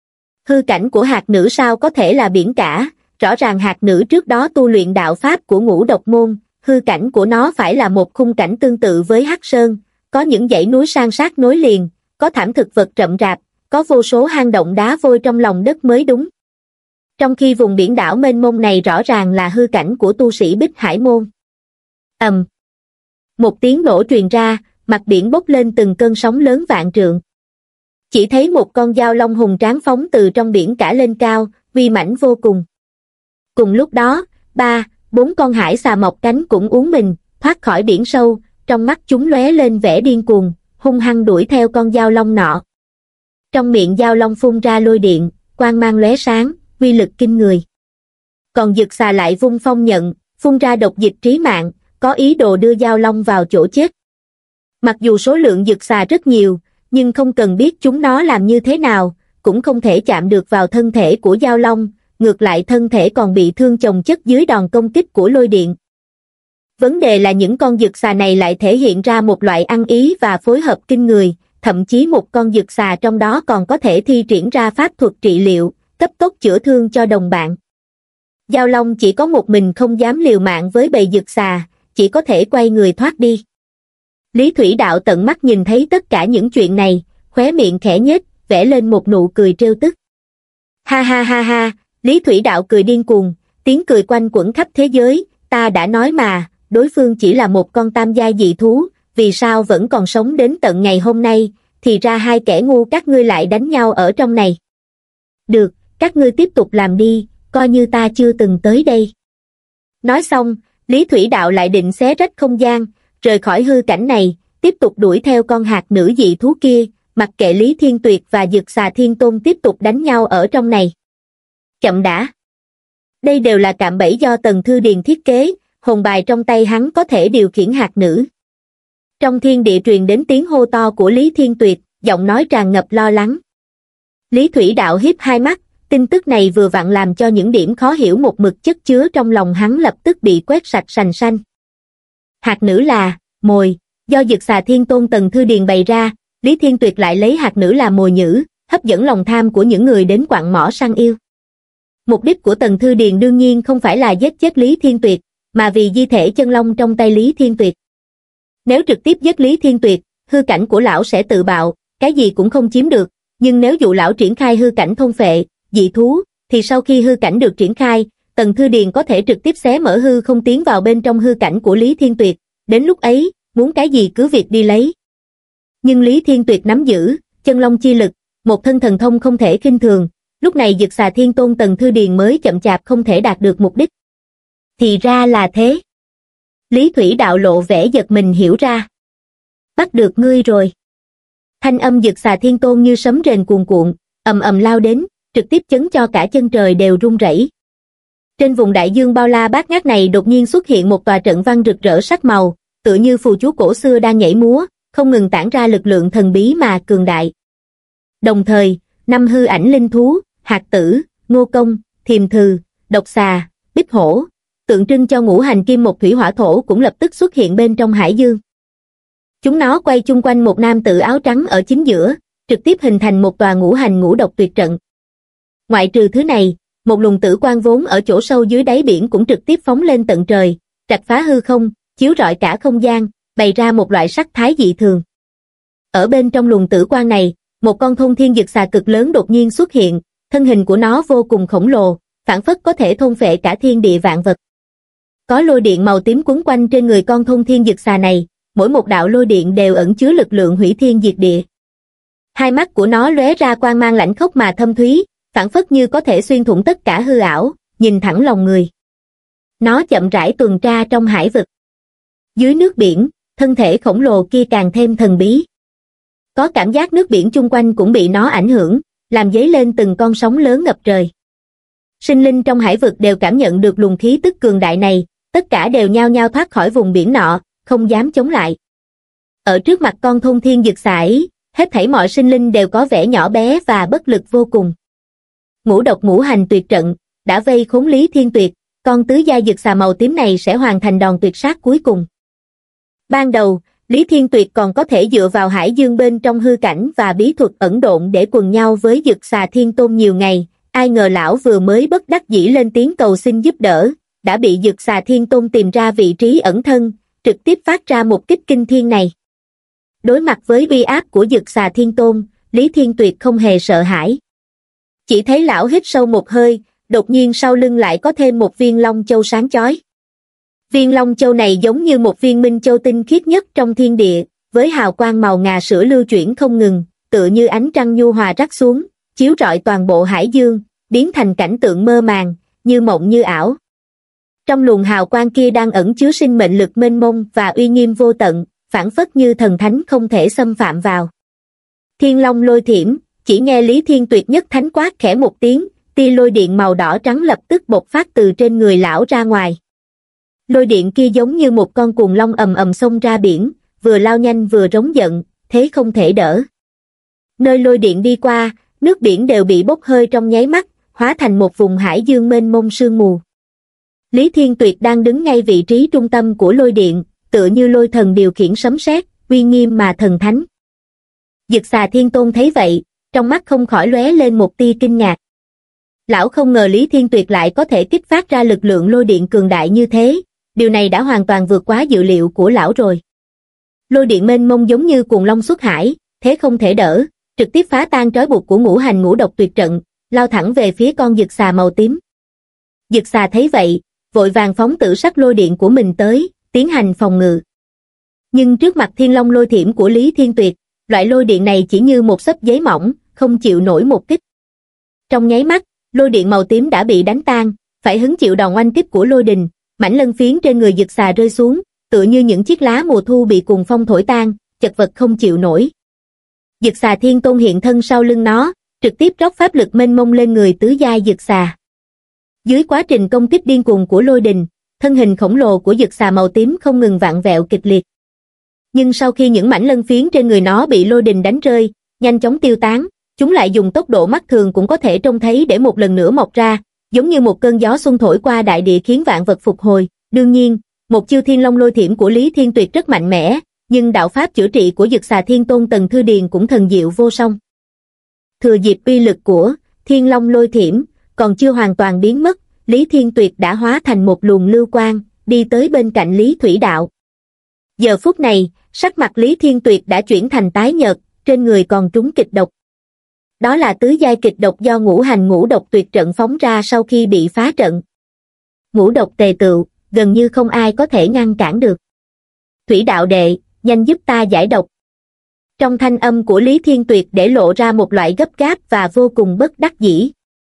Hư cảnh của hạt nữ sao có thể là biển cả, rõ ràng hạt nữ trước đó tu luyện đạo pháp của ngũ độc môn, hư cảnh của nó phải là một khung cảnh tương tự với Hắc Sơn, có những dãy núi san sát nối liền, có thảm thực vật rậm rạp, có vô số hang động đá vôi trong lòng đất mới đúng. Trong khi vùng biển đảo mênh mông này rõ ràng là hư cảnh của tu sĩ Bích Hải môn. Ầm. Um. Một tiếng nổ truyền ra, mặt biển bốc lên từng cơn sóng lớn vạn trượng. Chỉ thấy một con dao long hùng tráng phóng từ trong biển cả lên cao, uy mãnh vô cùng. Cùng lúc đó, ba, bốn con hải xà mọc cánh cũng uốn mình, thoát khỏi biển sâu, trong mắt chúng lóe lên vẻ điên cuồng, hung hăng đuổi theo con dao long nọ. Trong miệng dao long phun ra lôi điện, quang mang lóe sáng, uy lực kinh người. Còn dực xà lại vung phong nhận, phun ra độc dịch trí mạng, có ý đồ đưa dao long vào chỗ chết. Mặc dù số lượng dực xà rất nhiều, nhưng không cần biết chúng nó làm như thế nào, cũng không thể chạm được vào thân thể của dao long, ngược lại thân thể còn bị thương chồng chất dưới đòn công kích của lôi điện. Vấn đề là những con dực xà này lại thể hiện ra một loại ăn ý và phối hợp kinh người, thậm chí một con dực xà trong đó còn có thể thi triển ra pháp thuật trị liệu, cấp tốc chữa thương cho đồng bạn. Dao long chỉ có một mình không dám liều mạng với bầy dực xà, chỉ có thể quay người thoát đi. Lý Thủy Đạo tận mắt nhìn thấy tất cả những chuyện này, khóe miệng khẽ nhếch, vẽ lên một nụ cười trêu tức. Ha ha ha ha, Lý Thủy Đạo cười điên cuồng, tiếng cười quanh quẩn khắp thế giới, ta đã nói mà, đối phương chỉ là một con tam giai dị thú, vì sao vẫn còn sống đến tận ngày hôm nay, thì ra hai kẻ ngu các ngươi lại đánh nhau ở trong này. Được, các ngươi tiếp tục làm đi, coi như ta chưa từng tới đây. Nói xong, Lý Thủy Đạo lại định xé rách không gian, rời khỏi hư cảnh này, tiếp tục đuổi theo con hạt nữ dị thú kia, mặc kệ Lý Thiên Tuyệt và Dực Xà Thiên Tôn tiếp tục đánh nhau ở trong này. Chậm đã. Đây đều là cạm bẫy do Tần Thư Điền thiết kế, hồn bài trong tay hắn có thể điều khiển hạt nữ. Trong thiên địa truyền đến tiếng hô to của Lý Thiên Tuyệt, giọng nói tràn ngập lo lắng. Lý Thủy Đạo híp hai mắt, tin tức này vừa vặn làm cho những điểm khó hiểu một mực chất chứa trong lòng hắn lập tức bị quét sạch sành sanh. Hạt nữ là mồi, do Dực Xà Thiên Tôn Tần Thư Điền bày ra, Lý Thiên Tuyệt lại lấy hạt nữ làm mồi nhử, hấp dẫn lòng tham của những người đến quặng mỏ săn yêu. Mục đích của Tần Thư Điền đương nhiên không phải là giết chết Lý Thiên Tuyệt, mà vì di thể chân long trong tay Lý Thiên Tuyệt. Nếu trực tiếp giết Lý Thiên Tuyệt, hư cảnh của lão sẽ tự bạo, cái gì cũng không chiếm được, nhưng nếu dụ lão triển khai hư cảnh thôn phệ, dị thú, thì sau khi hư cảnh được triển khai, Tần Thư Điền có thể trực tiếp xé mở hư không tiến vào bên trong hư cảnh của Lý Thiên Tuyệt, đến lúc ấy, muốn cái gì cứ việc đi lấy. Nhưng Lý Thiên Tuyệt nắm giữ chân long chi lực, một thân thần thông không thể khinh thường, lúc này Dực Xà Thiên Tôn Tần Thư Điền mới chậm chạp không thể đạt được mục đích. Thì ra là thế. Lý Thủy Đạo lộ vẻ giật mình hiểu ra. Bắt được ngươi rồi. Thanh âm Dực Xà Thiên Tôn như sấm rền cuồn cuộn, ầm ầm lao đến, trực tiếp chấn cho cả chân trời đều rung rẩy. Trên vùng đại dương bao la bát ngát này đột nhiên xuất hiện một tòa trận văn rực rỡ sắc màu, tựa như phù chú cổ xưa đang nhảy múa, không ngừng tản ra lực lượng thần bí mà cường đại. Đồng thời, năm hư ảnh linh thú, hạt tử, ngô công, thiềm thừ, độc xà, bích hổ, tượng trưng cho ngũ hành kim một thủy hỏa thổ cũng lập tức xuất hiện bên trong hải dương. Chúng nó quay chung quanh một nam tử áo trắng ở chính giữa, trực tiếp hình thành một tòa ngũ hành ngũ độc tuyệt trận. Ngoại trừ thứ này, một luồng tử quang vốn ở chỗ sâu dưới đáy biển cũng trực tiếp phóng lên tận trời, rạch phá hư không, chiếu rọi cả không gian, bày ra một loại sắc thái dị thường. Ở bên trong luồng tử quang này, một con thôn thiên dực xà cực lớn đột nhiên xuất hiện, thân hình của nó vô cùng khổng lồ, phảng phất có thể thôn phệ cả thiên địa vạn vật. Có lôi điện màu tím quấn quanh trên người con thôn thiên dực xà này, mỗi một đạo lôi điện đều ẩn chứa lực lượng hủy thiên diệt địa. Hai mắt của nó lóe ra quang mang lãnh khốc mà thâm thúy, phảng phất như có thể xuyên thủng tất cả hư ảo, nhìn thẳng lòng người. Nó chậm rãi tuần tra trong hải vực. Dưới nước biển, thân thể khổng lồ kia càng thêm thần bí. Có cảm giác nước biển chung quanh cũng bị nó ảnh hưởng, làm dấy lên từng con sóng lớn ngập trời. Sinh linh trong hải vực đều cảm nhận được luồng khí tức cường đại này, tất cả đều nhao nhao thoát khỏi vùng biển nọ, không dám chống lại. Ở trước mặt con thôn thiên dực xà ấy, hết thảy mọi sinh linh đều có vẻ nhỏ bé và bất lực vô cùng. Ngũ độc ngũ hành tuyệt trận đã vây khốn Lý Thiên Tuyệt, con tứ gia dực xà màu tím này sẽ hoàn thành đòn tuyệt sát cuối cùng. Ban đầu, Lý Thiên Tuyệt còn có thể dựa vào hải dương bên trong hư cảnh và bí thuật ẩn độn để quần nhau với Dực Xà Thiên Tôn nhiều ngày, ai ngờ lão vừa mới bất đắc dĩ lên tiếng cầu xin giúp đỡ, đã bị Dực Xà Thiên Tôn tìm ra vị trí ẩn thân, trực tiếp phát ra một kích kinh thiên này. Đối mặt với uy áp của Dực Xà Thiên Tôn, Lý Thiên Tuyệt không hề sợ hãi. Chỉ thấy lão hít sâu một hơi, đột nhiên sau lưng lại có thêm một viên long châu sáng chói. Viên long châu này giống như một viên minh châu tinh khiết nhất trong thiên địa, với hào quang màu ngà sữa lưu chuyển không ngừng, tựa như ánh trăng nhu hòa rắc xuống, chiếu rọi toàn bộ hải dương, biến thành cảnh tượng mơ màng, như mộng như ảo. Trong luồng hào quang kia đang ẩn chứa sinh mệnh lực mênh mông và uy nghiêm vô tận, phảng phất như thần thánh không thể xâm phạm vào. Thiên long lôi thiểm, chỉ nghe Lý Thiên Tuyệt nhất thánh quát khẽ một tiếng, tia lôi điện màu đỏ trắng lập tức bộc phát từ trên người lão ra ngoài. Lôi điện kia giống như một con cuồng long ầm ầm xông ra biển, vừa lao nhanh vừa rống giận, thế không thể đỡ. Nơi lôi điện đi qua, nước biển đều bị bốc hơi trong nháy mắt, hóa thành một vùng hải dương mênh mông sương mù. Lý Thiên Tuyệt đang đứng ngay vị trí trung tâm của lôi điện, tựa như lôi thần điều khiển sấm sét, uy nghiêm mà thần thánh. Dực Xà Thiên Tôn thấy vậy, trong mắt không khỏi lóe lên một tia kinh ngạc. Lão không ngờ Lý Thiên Tuyệt lại có thể kích phát ra lực lượng lôi điện cường đại như thế, điều này đã hoàn toàn vượt quá dự liệu của lão rồi. Lôi điện mênh mông giống như cuồng long xuất hải, thế không thể đỡ, trực tiếp phá tan trói buộc của ngũ hành ngũ độc tuyệt trận, lao thẳng về phía con dực xà màu tím. Dực xà thấy vậy, vội vàng phóng tử sắc lôi điện của mình tới, tiến hành phòng ngự. Nhưng trước mặt thiên long lôi thiểm của Lý Thiên Tuyệt, loại lôi điện này chỉ như một xấp giấy mỏng, không chịu nổi một kích. Trong nháy mắt, lôi điện màu tím đã bị đánh tan, phải hứng chịu đòn oanh kích của lôi đình, mảnh lân phiến trên người dực xà rơi xuống, tựa như những chiếc lá mùa thu bị cuồng phong thổi tan, chật vật không chịu nổi. Dực Xà Thiên Tôn hiện thân sau lưng nó, trực tiếp rót pháp lực mênh mông lên người tứ giai dực xà. Dưới quá trình công kích điên cuồng của lôi đình, thân hình khổng lồ của dực xà màu tím không ngừng vặn vẹo kịch liệt. Nhưng sau khi những mảnh lân phiến trên người nó bị lôi đình đánh rơi, nhanh chóng tiêu tán, chúng lại dùng tốc độ mắt thường cũng có thể trông thấy để một lần nữa mọc ra, giống như một cơn gió xuân thổi qua đại địa khiến vạn vật phục hồi. Đương nhiên, một chiêu Thiên Long Lôi Thiểm của Lý Thiên Tuyệt rất mạnh mẽ, nhưng đạo pháp chữa trị của Dực Xà Thiên Tôn Tần Thư Điền cũng thần diệu vô song. Thừa dịp uy lực của Thiên Long Lôi Thiểm còn chưa hoàn toàn biến mất, Lý Thiên Tuyệt đã hóa thành một luồng lưu quang, đi tới bên cạnh Lý Thủy Đạo. Giờ phút này, sắc mặt Lý Thiên Tuyệt đã chuyển thành tái nhợt, trên người còn trúng kịch độc. Đó là tứ giai kịch độc do ngũ hành ngũ độc tuyệt trận phóng ra sau khi bị phá trận. Ngũ độc tề tựu, gần như không ai có thể ngăn cản được. Thủy Đạo đệ, nhanh giúp ta giải độc. Trong thanh âm của Lý Thiên Tuyệt để lộ ra một loại gấp gáp và vô cùng bất đắc dĩ.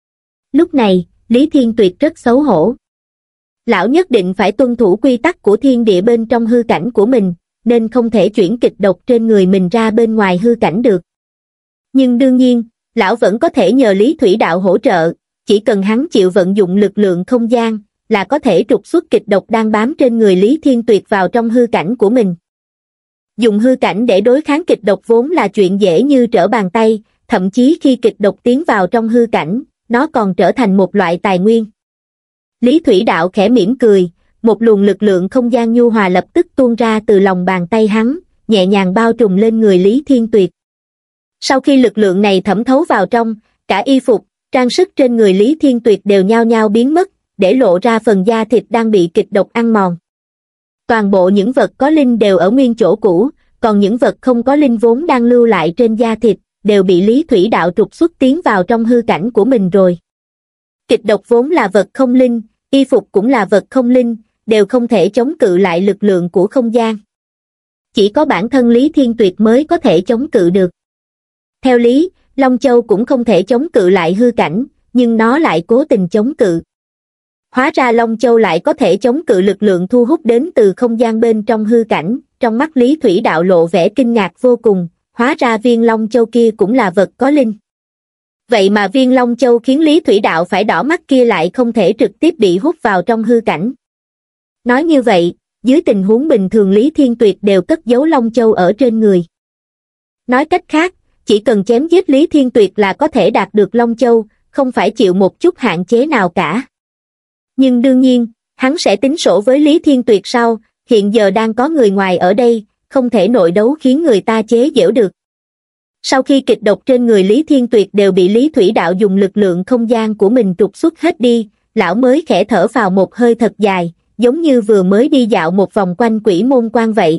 Lúc này, Lý Thiên Tuyệt rất xấu hổ. Lão nhất định phải tuân thủ quy tắc của thiên địa bên trong hư cảnh của mình, nên không thể chuyển kịch độc trên người mình ra bên ngoài hư cảnh được. Nhưng đương nhiên, lão vẫn có thể nhờ Lý Thủy Đạo hỗ trợ, chỉ cần hắn chịu vận dụng lực lượng không gian, là có thể trục xuất kịch độc đang bám trên người Lý Thiên Tuyệt vào trong hư cảnh của mình. Dùng hư cảnh để đối kháng kịch độc vốn là chuyện dễ như trở bàn tay, thậm chí khi kịch độc tiến vào trong hư cảnh, nó còn trở thành một loại tài nguyên. Lý Thủy Đạo khẽ mỉm cười, một luồng lực lượng không gian nhu hòa lập tức tuôn ra từ lòng bàn tay hắn, nhẹ nhàng bao trùm lên người Lý Thiên Tuyệt. Sau khi lực lượng này thẩm thấu vào trong, cả y phục, trang sức trên người Lý Thiên Tuyệt đều nhao nhao biến mất, để lộ ra phần da thịt đang bị kịch độc ăn mòn. Toàn bộ những vật có linh đều ở nguyên chỗ cũ, còn những vật không có linh vốn đang lưu lại trên da thịt, đều bị Lý Thủy Đạo trục xuất tiến vào trong hư cảnh của mình rồi. Kịch độc vốn là vật không linh, y phục cũng là vật không linh, đều không thể chống cự lại lực lượng của không gian. Chỉ có bản thân Lý Thiên Tuyệt mới có thể chống cự được. Theo lý, Long Châu cũng không thể chống cự lại hư cảnh, nhưng nó lại cố tình chống cự. Hóa ra Long Châu lại có thể chống cự lực lượng thu hút đến từ không gian bên trong hư cảnh, trong mắt Lý Thủy Đạo lộ vẻ kinh ngạc vô cùng, hóa ra viên Long Châu kia cũng là vật có linh. Vậy mà viên Long Châu khiến Lý Thủy Đạo phải đỏ mắt kia lại không thể trực tiếp bị hút vào trong hư cảnh. Nói như vậy, dưới tình huống bình thường Lý Thiên Tuyệt đều cất giấu Long Châu ở trên người. Nói cách khác, chỉ cần chém giết Lý Thiên Tuyệt là có thể đạt được Long Châu, không phải chịu một chút hạn chế nào cả. Nhưng đương nhiên, hắn sẽ tính sổ với Lý Thiên Tuyệt sau, hiện giờ đang có người ngoài ở đây, không thể nội đấu khiến người ta chế giễu được. Sau khi kịch độc trên người Lý Thiên Tuyệt đều bị Lý Thủy Đạo dùng lực lượng không gian của mình trục xuất hết đi, lão mới khẽ thở vào một hơi thật dài, giống như vừa mới đi dạo một vòng quanh Quỷ Môn Quan vậy.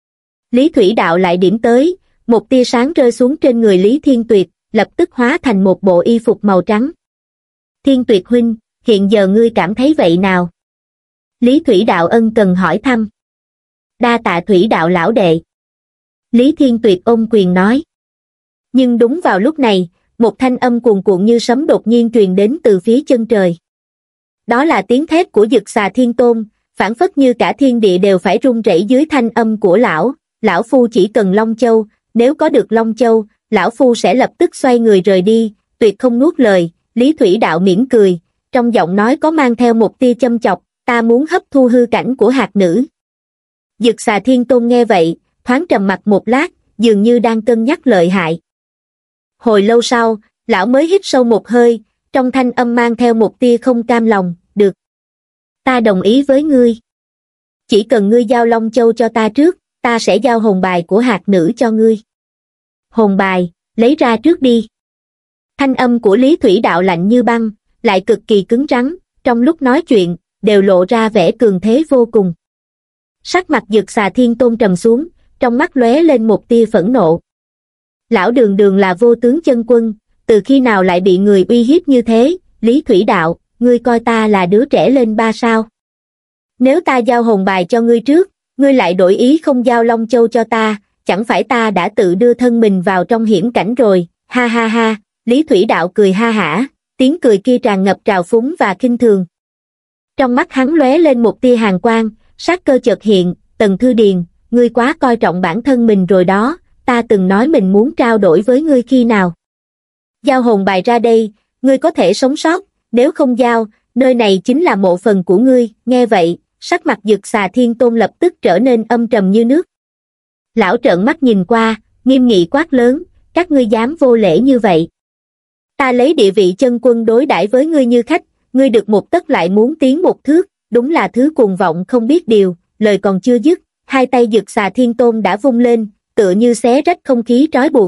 Lý Thủy Đạo lại điểm tới, một tia sáng rơi xuống trên người Lý Thiên Tuyệt, lập tức hóa thành một bộ y phục màu trắng. Thiên Tuyệt huynh, hiện giờ ngươi cảm thấy vậy nào? Lý Thủy Đạo ân cần hỏi thăm. Đa tạ Thủy Đạo lão đệ. Lý Thiên Tuyệt ôm quyền nói. Nhưng đúng vào lúc này, một thanh âm cuồn cuộn như sấm đột nhiên truyền đến từ phía chân trời. Đó là tiếng thét của Dực Xà Thiên Tôn, phảng phất như cả thiên địa đều phải rung rẩy dưới thanh âm của lão. Lão phu chỉ cần Long Châu, nếu có được Long Châu, lão phu sẽ lập tức xoay người rời đi, tuyệt không nuốt lời. Lý Thủy Đạo mỉm cười, trong giọng nói có mang theo một tia châm chọc, ta muốn hấp thu hư cảnh của hạt nữ. Dực Xà Thiên Tôn nghe vậy, thoáng trầm mặt một lát, dường như đang cân nhắc lợi hại. Hồi lâu sau, lão mới hít sâu một hơi, trong thanh âm mang theo một tia không cam lòng, được. Ta đồng ý với ngươi. Chỉ cần ngươi giao Long Châu cho ta trước, ta sẽ giao hồn bài của hạt nữ cho ngươi. Hồn bài, lấy ra trước đi. Thanh âm của Lý Thủy Đạo lạnh như băng, lại cực kỳ cứng rắn, trong lúc nói chuyện, đều lộ ra vẻ cường thế vô cùng. Sắc mặt Dực Xà Thiên Tôn trầm xuống, trong mắt lóe lên một tia phẫn nộ. Lão đường đường là vô tướng chân quân, từ khi nào lại bị người uy hiếp như thế? Lý Thủy Đạo, ngươi coi ta là đứa trẻ lên ba sao? Nếu ta giao hồn bài cho ngươi trước, ngươi lại đổi ý không giao Long Châu cho ta, chẳng phải ta đã tự đưa thân mình vào trong hiểm cảnh rồi? Ha ha ha. Lý Thủy Đạo cười ha hả, tiếng cười kia tràn ngập trào phúng và khinh thường. Trong mắt hắn lóe lên một tia hàn quang, sát cơ chợt hiện, Tần Thư Điền, ngươi quá coi trọng bản thân mình rồi đó, ta từng nói mình muốn trao đổi với ngươi khi nào? Giao hồn bài ra đây, ngươi có thể sống sót, nếu không giao, nơi này chính là mộ phần của ngươi. Nghe vậy, sắc mặt Dực Xà Thiên Tôn lập tức trở nên âm trầm như nước. Lão trợn mắt nhìn qua, nghiêm nghị quát lớn, các ngươi dám vô lễ như vậy. Ta lấy địa vị chân quân đối đãi với ngươi như khách, ngươi được một tấc lại muốn tiến một thước, đúng là thứ cuồng vọng không biết điều. Lời còn chưa dứt, hai tay Dực Xà Thiên Tôn đã vung lên, tựa như xé rách không khí trói buộc.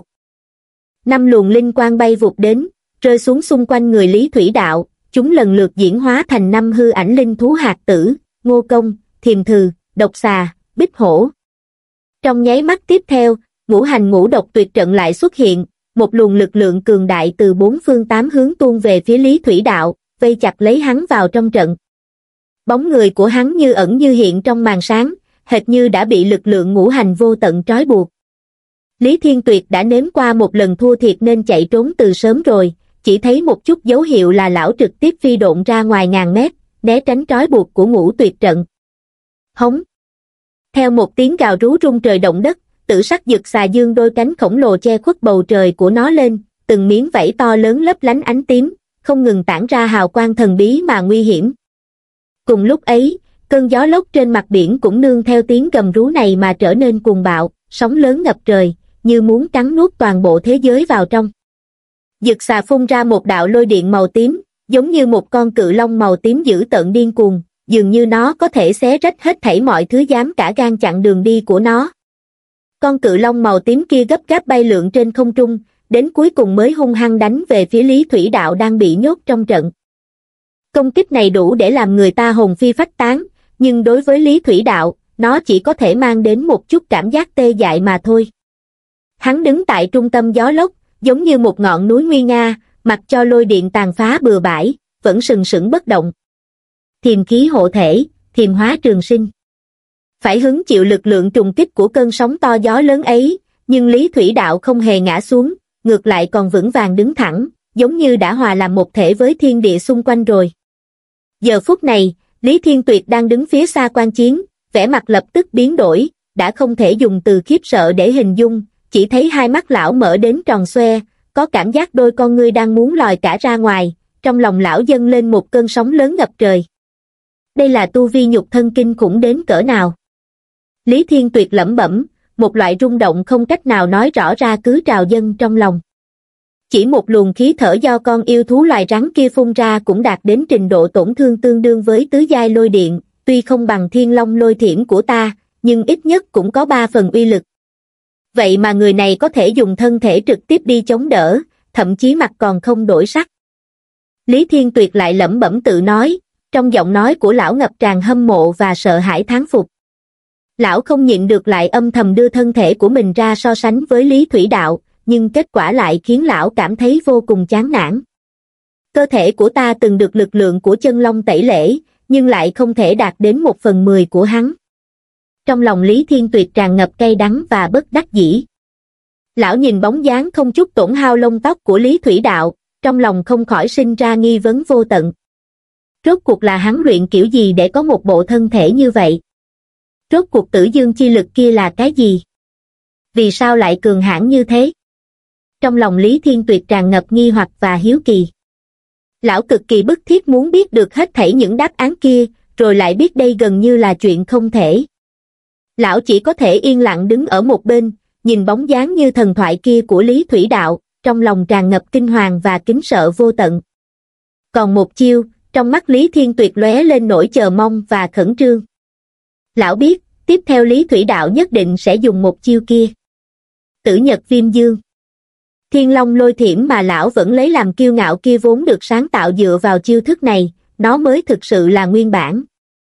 Năm luồng linh quang bay vụt đến, rơi xuống xung quanh người Lý Thủy Đạo, chúng lần lượt diễn hóa thành năm hư ảnh linh thú hạt tử, Ngô Công, Thiềm Thừ, Độc Xà, Bích Hổ. Trong nháy mắt tiếp theo, ngũ hành ngũ độc tuyệt trận lại xuất hiện, một luồng lực lượng cường đại từ bốn phương tám hướng tuôn về phía Lý Thủy Đạo, vây chặt lấy hắn vào trong trận. Bóng người của hắn như ẩn như hiện trong màn sáng, hệt như đã bị lực lượng ngũ hành vô tận trói buộc. Lý Thiên Tuyệt đã nếm qua một lần thua thiệt nên chạy trốn từ sớm rồi, chỉ thấy một chút dấu hiệu là lão trực tiếp phi độn ra ngoài ngàn mét, né tránh trói buộc của ngũ tuyệt trận. Hống! Theo một tiếng gào rú rung trời động đất, tử sắc Dực Xà dương đôi cánh khổng lồ che khuất bầu trời của nó lên, từng miếng vảy to lớn lấp lánh ánh tím, không ngừng tản ra hào quang thần bí mà nguy hiểm. Cùng lúc ấy, cơn gió lốc trên mặt biển cũng nương theo tiếng gầm rú này mà trở nên cuồng bạo, sóng lớn ngập trời, như muốn cắn nuốt toàn bộ thế giới vào trong. Dực Xà phun ra một đạo lôi điện màu tím, giống như một con cự long màu tím dữ tợn điên cuồng, dường như nó có thể xé rách hết thảy mọi thứ dám cả gan chặn đường đi của nó. Con cự long màu tím kia gấp gáp bay lượn trên không trung, đến cuối cùng mới hung hăng đánh về phía Lý Thủy Đạo đang bị nhốt trong trận. Công kích này đủ để làm người ta hồn phi phách tán, nhưng đối với Lý Thủy Đạo, nó chỉ có thể mang đến một chút cảm giác tê dại mà thôi. Hắn đứng tại trung tâm gió lốc, giống như một ngọn núi nguy nga, mặc cho lôi điện tàn phá bừa bãi, vẫn sừng sững bất động. Thiềm khí hộ thể, thiềm hóa trường sinh. Phải hứng chịu lực lượng trùng kích của cơn sóng to gió lớn ấy, nhưng Lý Thủy Đạo không hề ngã xuống, ngược lại còn vững vàng đứng thẳng, giống như đã hòa làm một thể với thiên địa xung quanh rồi. Giờ phút này, Lý Thiên Tuyệt đang đứng phía xa quan chiến, vẻ mặt lập tức biến đổi, đã không thể dùng từ khiếp sợ để hình dung, chỉ thấy hai mắt lão mở đến tròn xoe, có cảm giác đôi con ngươi đang muốn lòi cả ra ngoài, trong lòng lão dâng lên một cơn sóng lớn ngập trời. Đây là tu vi nhục thân kinh khủng đến cỡ nào? Lý Thiên Tuyệt lẩm bẩm, một loại rung động không cách nào nói rõ ra cứ trào dâng trong lòng. Chỉ một luồng khí thở do con yêu thú loài rắn kia phun ra cũng đạt đến trình độ tổn thương tương đương với tứ giai lôi điện, tuy không bằng thiên long lôi thiểm của ta, nhưng ít nhất cũng có ba phần uy lực. Vậy mà người này có thể dùng thân thể trực tiếp đi chống đỡ, thậm chí mặt còn không đổi sắc. Lý Thiên Tuyệt lại lẩm bẩm tự nói, trong giọng nói của lão ngập tràn hâm mộ và sợ hãi thán phục. Lão không nhịn được lại âm thầm đưa thân thể của mình ra so sánh với Lý Thủy Đạo, nhưng kết quả lại khiến lão cảm thấy vô cùng chán nản. Cơ thể của ta từng được lực lượng của chân long tẩy lễ, nhưng lại không thể đạt đến một phần mười của hắn. Trong lòng Lý Thiên Tuyệt tràn ngập cay đắng và bất đắc dĩ. Lão nhìn bóng dáng không chút tổn hao lông tóc của Lý Thủy Đạo, trong lòng không khỏi sinh ra nghi vấn vô tận. Rốt cuộc là hắn luyện kiểu gì để có một bộ thân thể như vậy? Rốt cuộc tử dương chi lực kia là cái gì? Vì sao lại cường hãn như thế? Trong lòng Lý Thiên Tuyệt tràn ngập nghi hoặc và hiếu kỳ. Lão cực kỳ bức thiết muốn biết được hết thảy những đáp án kia, rồi lại biết đây gần như là chuyện không thể. Lão chỉ có thể yên lặng đứng ở một bên, nhìn bóng dáng như thần thoại kia của Lý Thủy Đạo, trong lòng tràn ngập kinh hoàng và kính sợ vô tận. Còn một chiêu, trong mắt Lý Thiên Tuyệt lóe lên nỗi chờ mong và khẩn trương. Lão biết, tiếp theo Lý Thủy Đạo nhất định sẽ dùng một chiêu kia. Tử Nhật Viêm Dương. Thiên Long lôi thiểm mà lão vẫn lấy làm kiêu ngạo kia vốn được sáng tạo dựa vào chiêu thức này, nó mới thực sự là nguyên bản.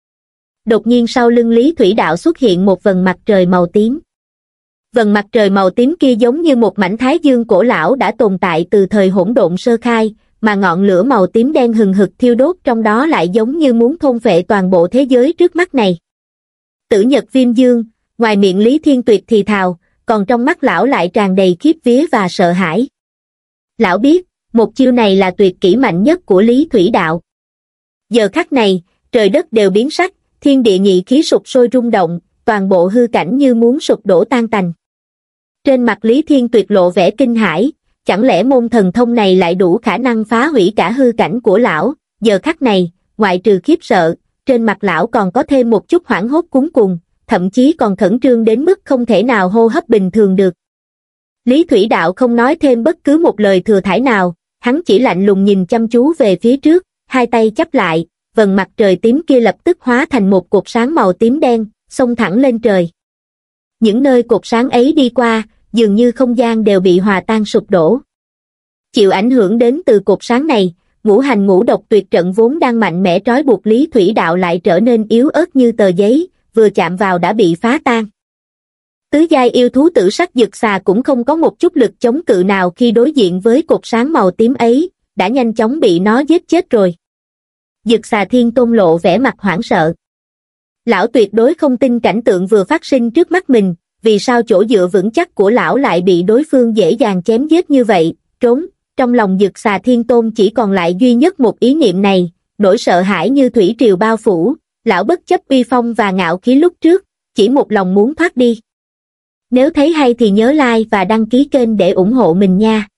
Đột nhiên sau lưng Lý Thủy Đạo xuất hiện một vầng mặt trời màu tím. Vầng mặt trời màu tím kia giống như một mảnh thái dương cổ lão đã tồn tại từ thời hỗn độn sơ khai, mà ngọn lửa màu tím đen hừng hực thiêu đốt trong đó lại giống như muốn thôn phệ toàn bộ thế giới trước mắt này. Tử Nhật Viêm Dương, ngoài miệng Lý Thiên Tuyệt thì thào, còn trong mắt lão lại tràn đầy khiếp vía và sợ hãi. Lão biết, một chiêu này là tuyệt kỹ mạnh nhất của Lý Thủy Đạo. Giờ khắc này, trời đất đều biến sắc, thiên địa nhị khí sụp sôi rung động, toàn bộ hư cảnh như muốn sụp đổ tan tành. Trên mặt Lý Thiên Tuyệt lộ vẻ kinh hãi, chẳng lẽ môn thần thông này lại đủ khả năng phá hủy cả hư cảnh của lão? Giờ khắc này, ngoại trừ khiếp sợ, trên mặt lão còn có thêm một chút hoảng hốt cuống cuồng, thậm chí còn khẩn trương đến mức không thể nào hô hấp bình thường được. Lý Thủy Đạo không nói thêm bất cứ một lời thừa thãi nào, hắn chỉ lạnh lùng nhìn chăm chú về phía trước, hai tay chắp lại, vầng mặt trời tím kia lập tức hóa thành một cột sáng màu tím đen, xông thẳng lên trời. Những nơi cột sáng ấy đi qua, dường như không gian đều bị hòa tan sụp đổ. Chịu ảnh hưởng đến từ cột sáng này, ngũ hành ngũ độc tuyệt trận vốn đang mạnh mẽ trói buộc Lý Thủy Đạo lại trở nên yếu ớt như tờ giấy, vừa chạm vào đã bị phá tan. Tứ giai yêu thú tử sắc dực xà cũng không có một chút lực chống cự nào khi đối diện với cột sáng màu tím ấy, đã nhanh chóng bị nó giết chết rồi. Dực xà thiên tôn lộ vẻ mặt hoảng sợ. Lão tuyệt đối không tin cảnh tượng vừa phát sinh trước mắt mình, vì sao chỗ dựa vững chắc của lão lại bị đối phương dễ dàng chém giết như vậy, trốn. Trong lòng dực xà thiên tôn chỉ còn lại duy nhất một ý niệm này, nỗi sợ hãi như thủy triều bao phủ, lão bất chấp uy phong và ngạo khí lúc trước, chỉ một lòng muốn thoát đi. Nếu thấy hay thì nhớ like và đăng ký kênh để ủng hộ mình nha.